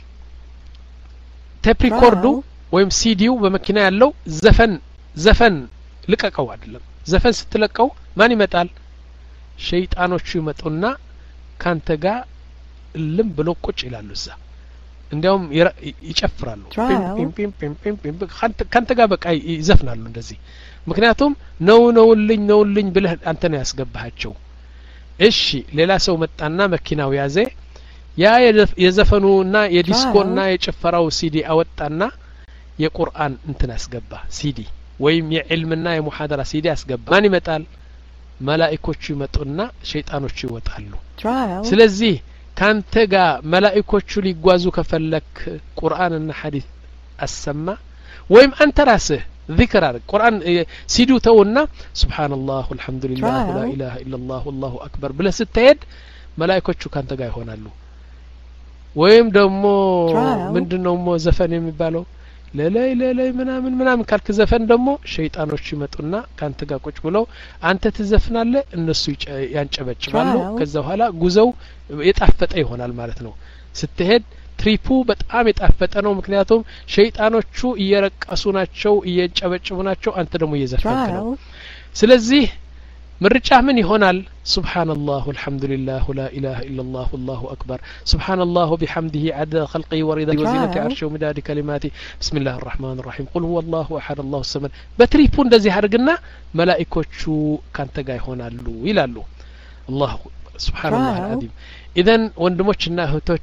ቴፕ ሪኮርዱ ወይም ሲዲው በመኪና ያለው ዘፈን ዘፈን ልቀቀው አይደለም ዘፈን ስትለቀው ማን ይመጣል ሸይጣኖቹ ይመጡና ካንተ ጋር ልም ብሎ ቁጭ ይላሉ እዛ እንዲያውም ይጨፍራሉ ፒም ፒም ፒም ፒም ፒም ካንተ ጋር በቃ ይዘፍናሉ እንደዚህ ምክንያቱም ነው ነውልኝ ነውልኝ ብለህ አንተ ነው ያስገባሃቸው እሺ ሌላ ሰው መጣና መኪናው ያዘ ያ የዘፈኑና የዲስኮና የጨፈራው ሲዲ አወጣና የቁርአን እንትን አስገባ ሲዲ ወይም የዕልምና የሙሐደራ ሲዲ አስገባ ማን ይመጣል መላእክቶቹ ይመጡና ሸይጣኖቹ ይወጣሉ ስለዚህ ካንተ ጋር መላእክቶቹ ሊጓዙ ከፈለክ ቁርአንና ሐዲስ አሰማ ወይም አንተ ራስህ ذكر القرآن سيدو تونا سبحان الله والحمد لله ولا إله إلا الله والله أكبر بلا ستيد ملائكة كان تجاي هنا له ويم دمو من دنو زفن يمبالو لا لا لا لا منا من منا من كالك زفن دمو شيطان وشمتنا كان تجا كوش بلو أنت تزفنا له النسوي ينشبت شمالو كذا هلا جوزو يتعفت أي هنا المالتنو ستهد ትሪፑ በጣም የጣፈጠ ነው ምክንያቱም ሸይጣኖቹ እየረቀሱ ናቸው እየጨበጨቡ ናቸው አንተ ደግሞ እየዘፈንክ ነው ስለዚህ ምርጫህ ምን ይሆናል ሱብሃንአላህ ወልሐምዱሊላህ ወላ ኢላሃ ኢላላህ ወላሁ አክበር ሱብሃንአላህ ወቢሐምዲሂ عدد خلقه ورضا وزنة عرشه ومداد كلماته بسم الله الرحمن الرحيم قل هو الله احد الله الصمد በትሪፑ እንደዚህ አድርግና መላእክቶቹ ካንተ ጋር ይሆናሉ ይላሉ አላህ ሱብሃንአላህ አልዓዚም ኢዘን ወንድሞችና እህቶች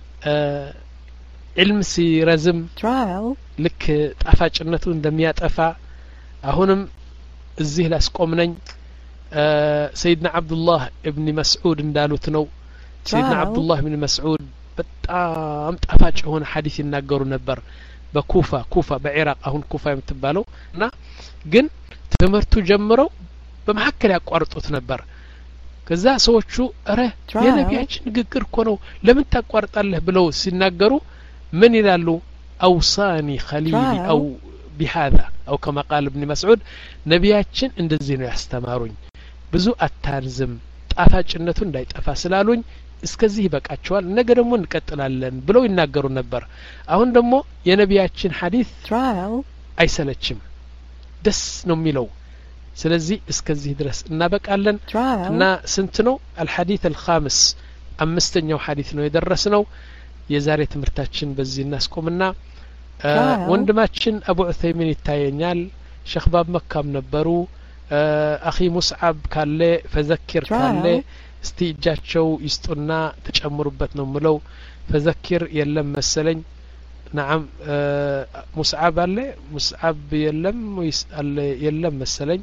علم ሲረዝም ልክ ጣፋጭነቱ እንደሚያጠፋ አሁንም እዚህ ላስቆምነኝ سيدنا عبد الله ابن مسعود እንዳሉት ነው سيدنا عبد الله ابن مسعود በጣም ጣፋጭ ሆነ ሐዲስ ይናገሩ ነበር በኩፋ ኩፋ በኢራቅ አሁን ኩፋ የምትባለው እና ግን ትምህርቱ ጀምረው በመሐከል ያቋርጡት ነበር ከዛ ሰዎቹ አረ የነቢያችን ንግግር እኮ ነው ለምን ታቋርጣለህ ብለው ሲናገሩ ምን ይላሉ አውሳኒ خليلي او بهذا او كما قال ابن مسعود ነቢያችን እንደዚህ ነው ያስተማሩኝ ብዙ አታርዝም ጣፋጭነቱ እንዳይጠፋ ስላሉኝ እስከዚህ ይበቃቸዋል ነገ ደግሞ እንቀጥላለን ብለው ይናገሩ ነበር አሁን ደግሞ የነቢያችን ሐዲስ አይሰለችም ደስ ነው የሚለው ስለዚህ እስከዚህ ድረስ እናበቃለን እና ስንት ነው الحديث الخامس አምስተኛው ሐዲስ ነው የደረስነው የዛሬ ትምህርታችን በዚህ እናስቆምና ወንድማችን አቡ ዑሰይሚን ይታየኛል ሼኽ ባብ መካም ነበሩ አኺ ሙስዓብ ካለ ፈዘክር ካለ እስቲ እጃቸው ይስጡና ተጨምሩበት ነው ምለው ፈዘክር የለም መሰለኝ نعم ሙስዓብ አለ ሙስዓብ የለም ወይስ አለ የለም መሰለኝ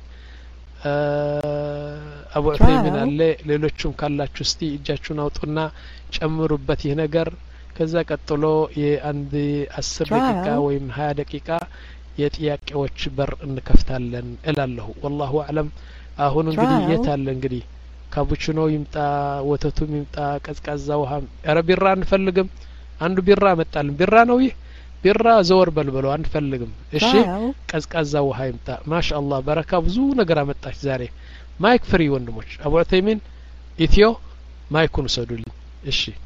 አቡ ዑሰይሚን አለ ሌሎችም ካላችሁ እስቲ እጃችሁን አውጡና ጨምሩበት ይሄ ነገር ከዛ ቀጥሎ የአንድ አስር ደቂቃ ወይም ሀያ ደቂቃ የጥያቄዎች በር እንከፍታለን እላለሁ والله اعلم አሁን እንግዲህ የታለ እንግዲህ ካፑቺኖ ይምጣ ወተቱም ይምጣ ቀዝቃዛ ውሃ አረ ቢራ አንፈልግም አንዱ ቢራ መጣልን ቢራ ነው ይህ ቢራ ዘወር በልበለው አንፈልግም እሺ ቀዝቃዛ ውሃ ይምጣ ማሻአላህ በረካ ብዙ ነገር አመጣች ዛሬ ማይክ ፍሪ ወንድሞች አቡ ዑሰይሚን ኢትዮ ማይኩን ሰዱልኝ እሺ